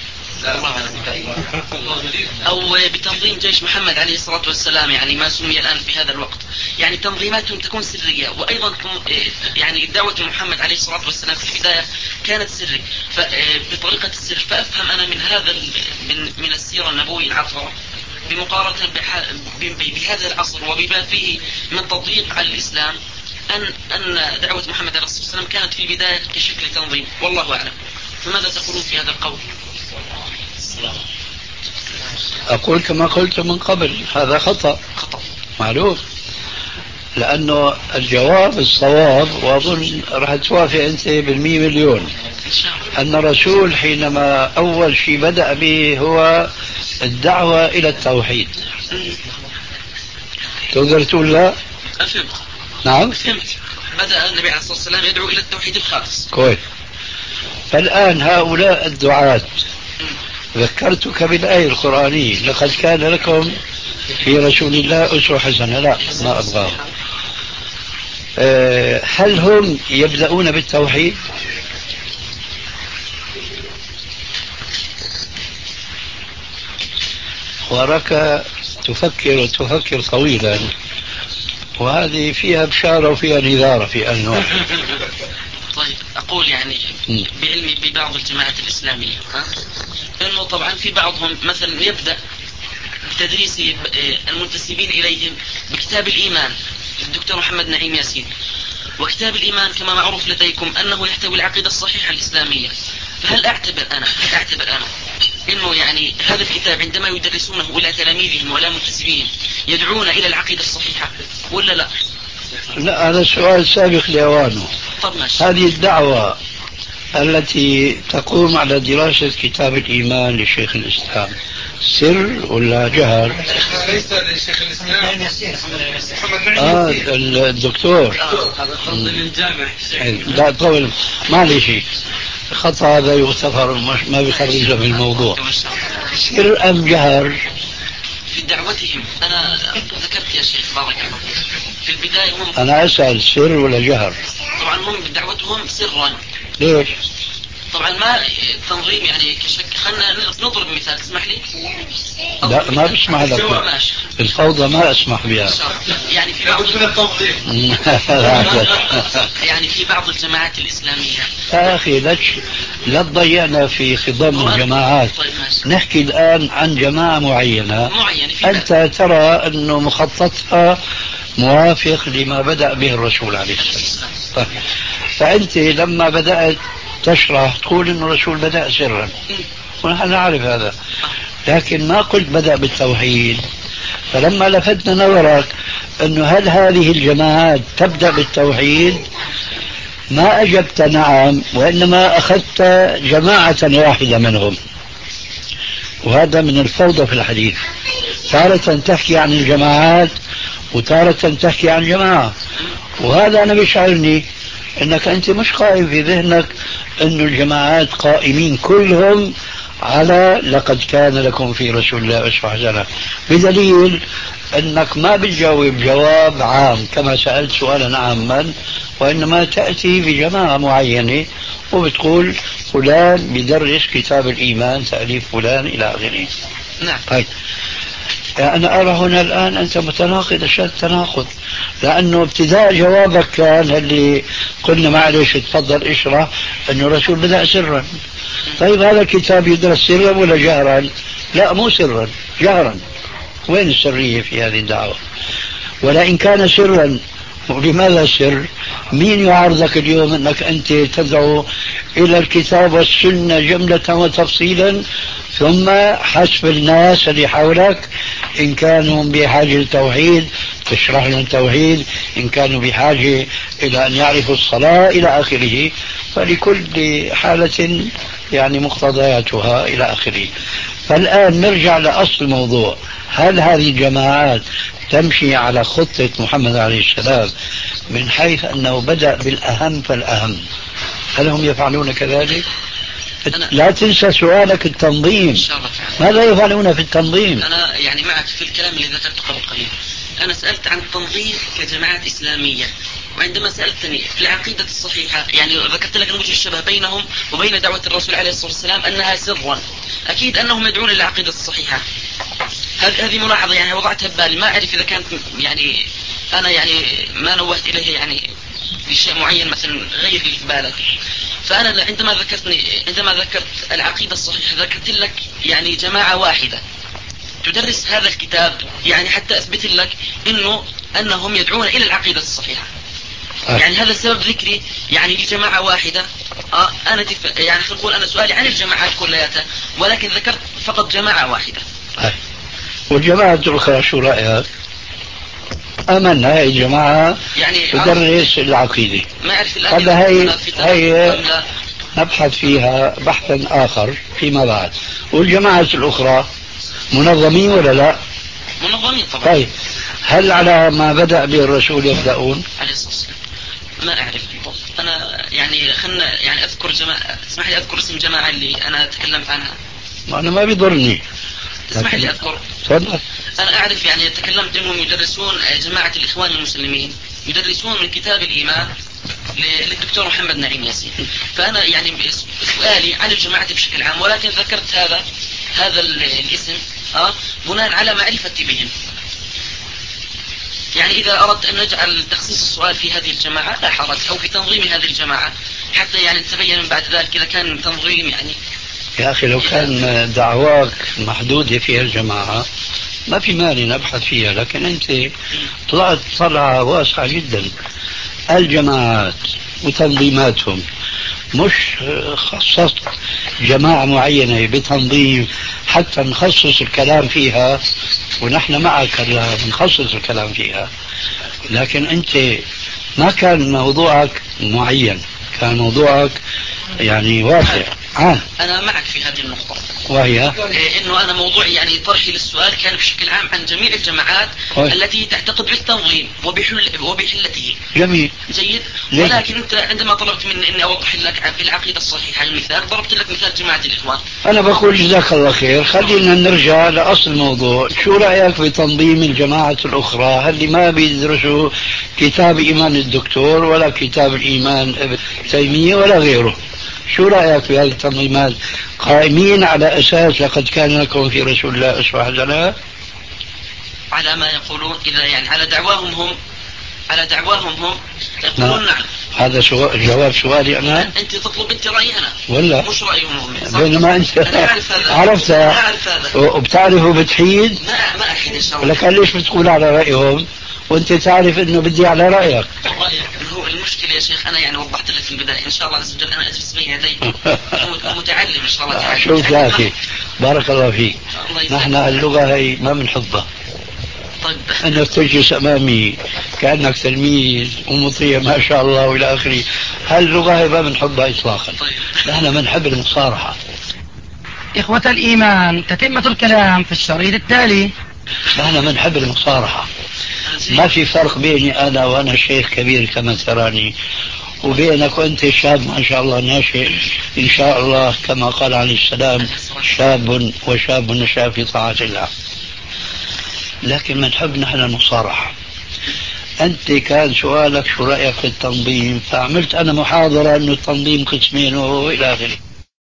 أو بتنظيم جيش محمد عليه الصلاة والسلام، يعني ما سمي الآن في هذا الوقت. يعني تنظيماتهم تكون سرية، وأيضا يعني دعوة محمد عليه الصلاة والسلام في البداية كانت سرية بطريقة السر. فأفهم أنا من هذا من, من السيرة النبوية العطرة بمقارنة بهذا العصر وبما فيه من تطبيق على الإسلام أن أن دعوة محمد عليه الصلاة والسلام كانت في البداية كشكل تنظيم، والله أعلم. فماذا تقولون في هذا القول؟ أقول كما قلت من قبل، هذا خطأ خطأ معلوم، لأنه الجواب الصواب، وأظن راح توافق أنت بالمئة مليون، أن الرسول حينما أول شيء بدأ به هو الدعوة إلى التوحيد. تقدر تقول لا؟ أفهم. نعم فهمت. بدأ النبي عليه الصلاة والسلام يدعو إلى التوحيد الخالص. كويس. فالآن هؤلاء الدعاة ذكرتك بالآية القرآنية لقد كان لكم في رسول الله أسوة حسنة. لا ما أبغاه. أه هل هم يبدأون بالتوحيد؟ وراك تفكر وتفكر طويلا، وهذه فيها بشارة وفيها نذارة في آن واحد. طيب أقول يعني بعلمي ببعض الجماعات الإسلامية أنه طبعا في بعضهم مثلا يبدأ بتدريس المنتسبين إليهم بكتاب الإيمان الدكتور محمد نعيم ياسين. وكتاب الإيمان كما معروف لديكم أنه يحتوي العقيدة الصحيحة الإسلامية. فهل أعتبر أنا هل أعتبر أنا إنه يعني هذا الكتاب عندما يدرسونه إلى تلاميذهم ولا منتسبين يدعون إلى العقيدة الصحيحة ولا لا؟ لا هذا سؤال سابق لأوانه. هذه الدعوة التي تقوم على دراسة كتاب الإيمان لشيخ الإسلام سر ولا جهر؟ ليس لشيخ الإسلام محمد آه الدكتور هذا تنظيم الجامع. لا طول معلش خطأ هذا يغتفر ما بيخرجه من الموضوع. سر أم جهر؟ في دعوتهم أنا ذكرت يا شيخ بارك الله في البداية هم أنا أسأل سر ولا جهر؟ طبعا هم بدعوتهم سرا. ليش؟ طبعا ما تنظيم يعني كشك. خلنا نضرب مثال تسمح لي؟ لا ما بسمح لك الفوضى ما أسمح بها. يعني في بعض يعني في بعض الجماعات الإسلامية يا أخي لا لا تضيعنا في خضم الجماعات. نحكي الآن عن جماعة معينة أنت ترى أنه مخططها موافق لما بدأ به الرسول عليه السلام. فأنت لما بدأت تشرح تقول أن الرسول بدأ سرا ونحن نعرف هذا، لكن ما قلت بدأ بالتوحيد. فلما لفتنا نظرك أنه هل هذه الجماعات تبدأ بالتوحيد ما أجبت نعم، وإنما أخذت جماعة واحدة منهم، وهذا من الفوضى في الحديث. تارة تحكي عن الجماعات وتارة تحكي عن جماعة، وهذا أنا بيشعرني أنك أنت مش قائم في ذهنك أن الجماعات قائمين كلهم على لقد كان لكم في رسول الله أسوة حسنة، بدليل أنك ما بتجاوب جواب عام كما سألت سؤالا عاما، وإنما تأتي بجماعة معينة وبتقول فلان بدرس كتاب الإيمان تأليف فلان إلى آخره. نعم. طيب أنا أرى هنا الآن أنت متناقض أشد تناقض، لأنه ابتداء جوابك كان اللي قلنا معلش تفضل اشرح أنه الرسول بدأ سرا. طيب هذا الكتاب يدرس سرا ولا جهرا؟ لا مو سرا جهرا. وين السرية في هذه الدعوة؟ ولئن كان سرا ولماذا سر؟ مين يعارضك اليوم أنك أنت تدعو إلى الكتاب والسنة جملة وتفصيلا ثم حسب الناس اللي حولك إن كانوا بحاجة التوحيد تشرح لنا التوحيد، إن كانوا بحاجة إلى أن يعرفوا الصلاة إلى آخره، فلكل حالة يعني مقتضياتها إلى آخره. فالآن نرجع لأصل الموضوع، هل هذه الجماعات تمشي على خطة محمد عليه السلام من حيث أنه بدأ بالأهم فالأهم؟ هل هم يفعلون كذلك؟ لا تنسى سؤالك التنظيم، ماذا يفعلون في التنظيم؟ أنا يعني معك في الكلام اللي ذكرته قبل قليل. أنا سألت عن التنظيم كجماعات إسلامية، وعندما سألتني في العقيدة الصحيحة يعني ذكرت لك وجه الشبه بينهم وبين دعوة الرسول عليه الصلاة والسلام أنها سرا، أكيد أنهم يدعون إلى العقيدة الصحيحة. هذه ملاحظة يعني وضعتها ببالي، ما أعرف إذا كانت يعني أنا يعني ما نوهت إليها يعني لشيء معين مثلا غير اللي في بالك. فأنا عندما ذكرتني عندما ذكرت العقيدة الصحيحة ذكرت لك يعني جماعة واحدة تدرس هذا الكتاب، يعني حتى أثبت لك إنه أنهم يدعون إلى العقيدة الصحيحة. أه. يعني هذا سبب ذكري يعني لجماعة واحدة. آه أنا دف... يعني نقول أنا سؤالي عن الجماعات كلها، ولكن ذكرت فقط جماعة واحدة. أه. والجماعة الأخرى شو رأيك؟ أمن هاي الجماعة يعني تدرس العقيدة. ما أعرف الآن هذا هي هي نبحث فيها بحثا آخر فيما بعد. والجماعة الأخرى منظمين ولا لا؟ منظمين طبعا. طيب هل على ما بدأ به الرسول يبدأون؟ عليه الصلاة والسلام ما أعرف بالضبط. أنا يعني خلنا يعني أذكر جماعة، اسمح لي أذكر اسم جماعة اللي أنا تكلمت عنها. أنا ما بيضرني. اسمح لي أذكر. تفضل. أنا أعرف يعني تكلمت أنهم يدرسون جماعة الإخوان المسلمين، يدرسون من كتاب الإيمان للدكتور محمد نعيم ياسين. فأنا يعني سؤالي عن الجماعة بشكل عام، ولكن ذكرت هذا هذا الاسم أه بناء على معرفتي بهم. يعني إذا أردت أن نجعل تخصيص السؤال في هذه الجماعة لا حرج، أو في تنظيم هذه الجماعة حتى يعني نتبين من بعد ذلك إذا كان تنظيم يعني. يا أخي لو كان دعواك محدودة فيها الجماعة ما في مانع نبحث فيها، لكن أنت طلعت طلعة واسعة جدا. الجماعات وتنظيماتهم مش خصصت جماعة معينة بتنظيم حتى نخصص الكلام فيها، ونحن معك هلا بنخصص الكلام فيها، لكن أنت ما كان موضوعك معين، كان موضوعك يعني واسع. آه. أنا معك في هذه النقطة، وهي إيه إنه أنا موضوعي يعني طرحي للسؤال كان بشكل عام عن جميع الجماعات أوه. التي تعتقد بالتنظيم وبحل وبحلته. جميل جيد. ولكن أنت عندما طلبت مني إني أوضح لك في العقيدة الصحيحة المثال، ضربت لك مثال جماعة الإخوان. أنا بقول جزاك الله خير، خلينا نرجع لأصل الموضوع. شو رأيك في تنظيم الجماعة الأخرى هل ما بيدرسوا كتاب إيمان الدكتور ولا كتاب الإيمان ابن تيمية ولا غيره؟ شو رأيك في هذه التنظيمات قائمين على أساس لقد كان لكم في رسول الله أسوة حسنة؟ على ما يقولون إذا يعني على دعواهم هم على دعواهم هم يقولون نعم. هذا سؤال جواب سؤالي أنا. أنت تطلب أنت رأيي أنا ولا مش رأيهم هم؟ بينما أنت عرفت وبتعرف وبتحيد. ما ما أحيد إن شاء الله. لكن ليش بتقول على رأيهم وأنت تعرف إنه بدي على رأيك؟ رأيك هو المشكلة يا شيخ. أنا يعني وضحت لك في البداية إن شاء الله عز وجل أنا أجلس بين يديك متعلم إن شاء الله تعالى. شوف يا أخي بارك الله فيك، نحن اللغة هي ما بنحبها. طيب أنك تجلس أمامي كأنك تلميذ ومطيع ما شاء الله وإلى آخره، هاللغة هي ما بنحبها إطلاقا. طيب. نحن بنحب المصارحة. إخوة الإيمان، تتمة الكلام في الشريط التالي. نحن بنحب المصارحة. ما في فرق بيني أنا وأنا شيخ كبير كما تراني وبينك وأنت شاب ما شاء الله ناشئ إن شاء الله كما قال عليه السلام شاب وشاب نشأ في طاعة الله. لكن بنحب نحن المصارحة. أنت كان سؤالك شو رأيك في التنظيم، فعملت أنا محاضرة أنه التنظيم قسمين وإلى آخره.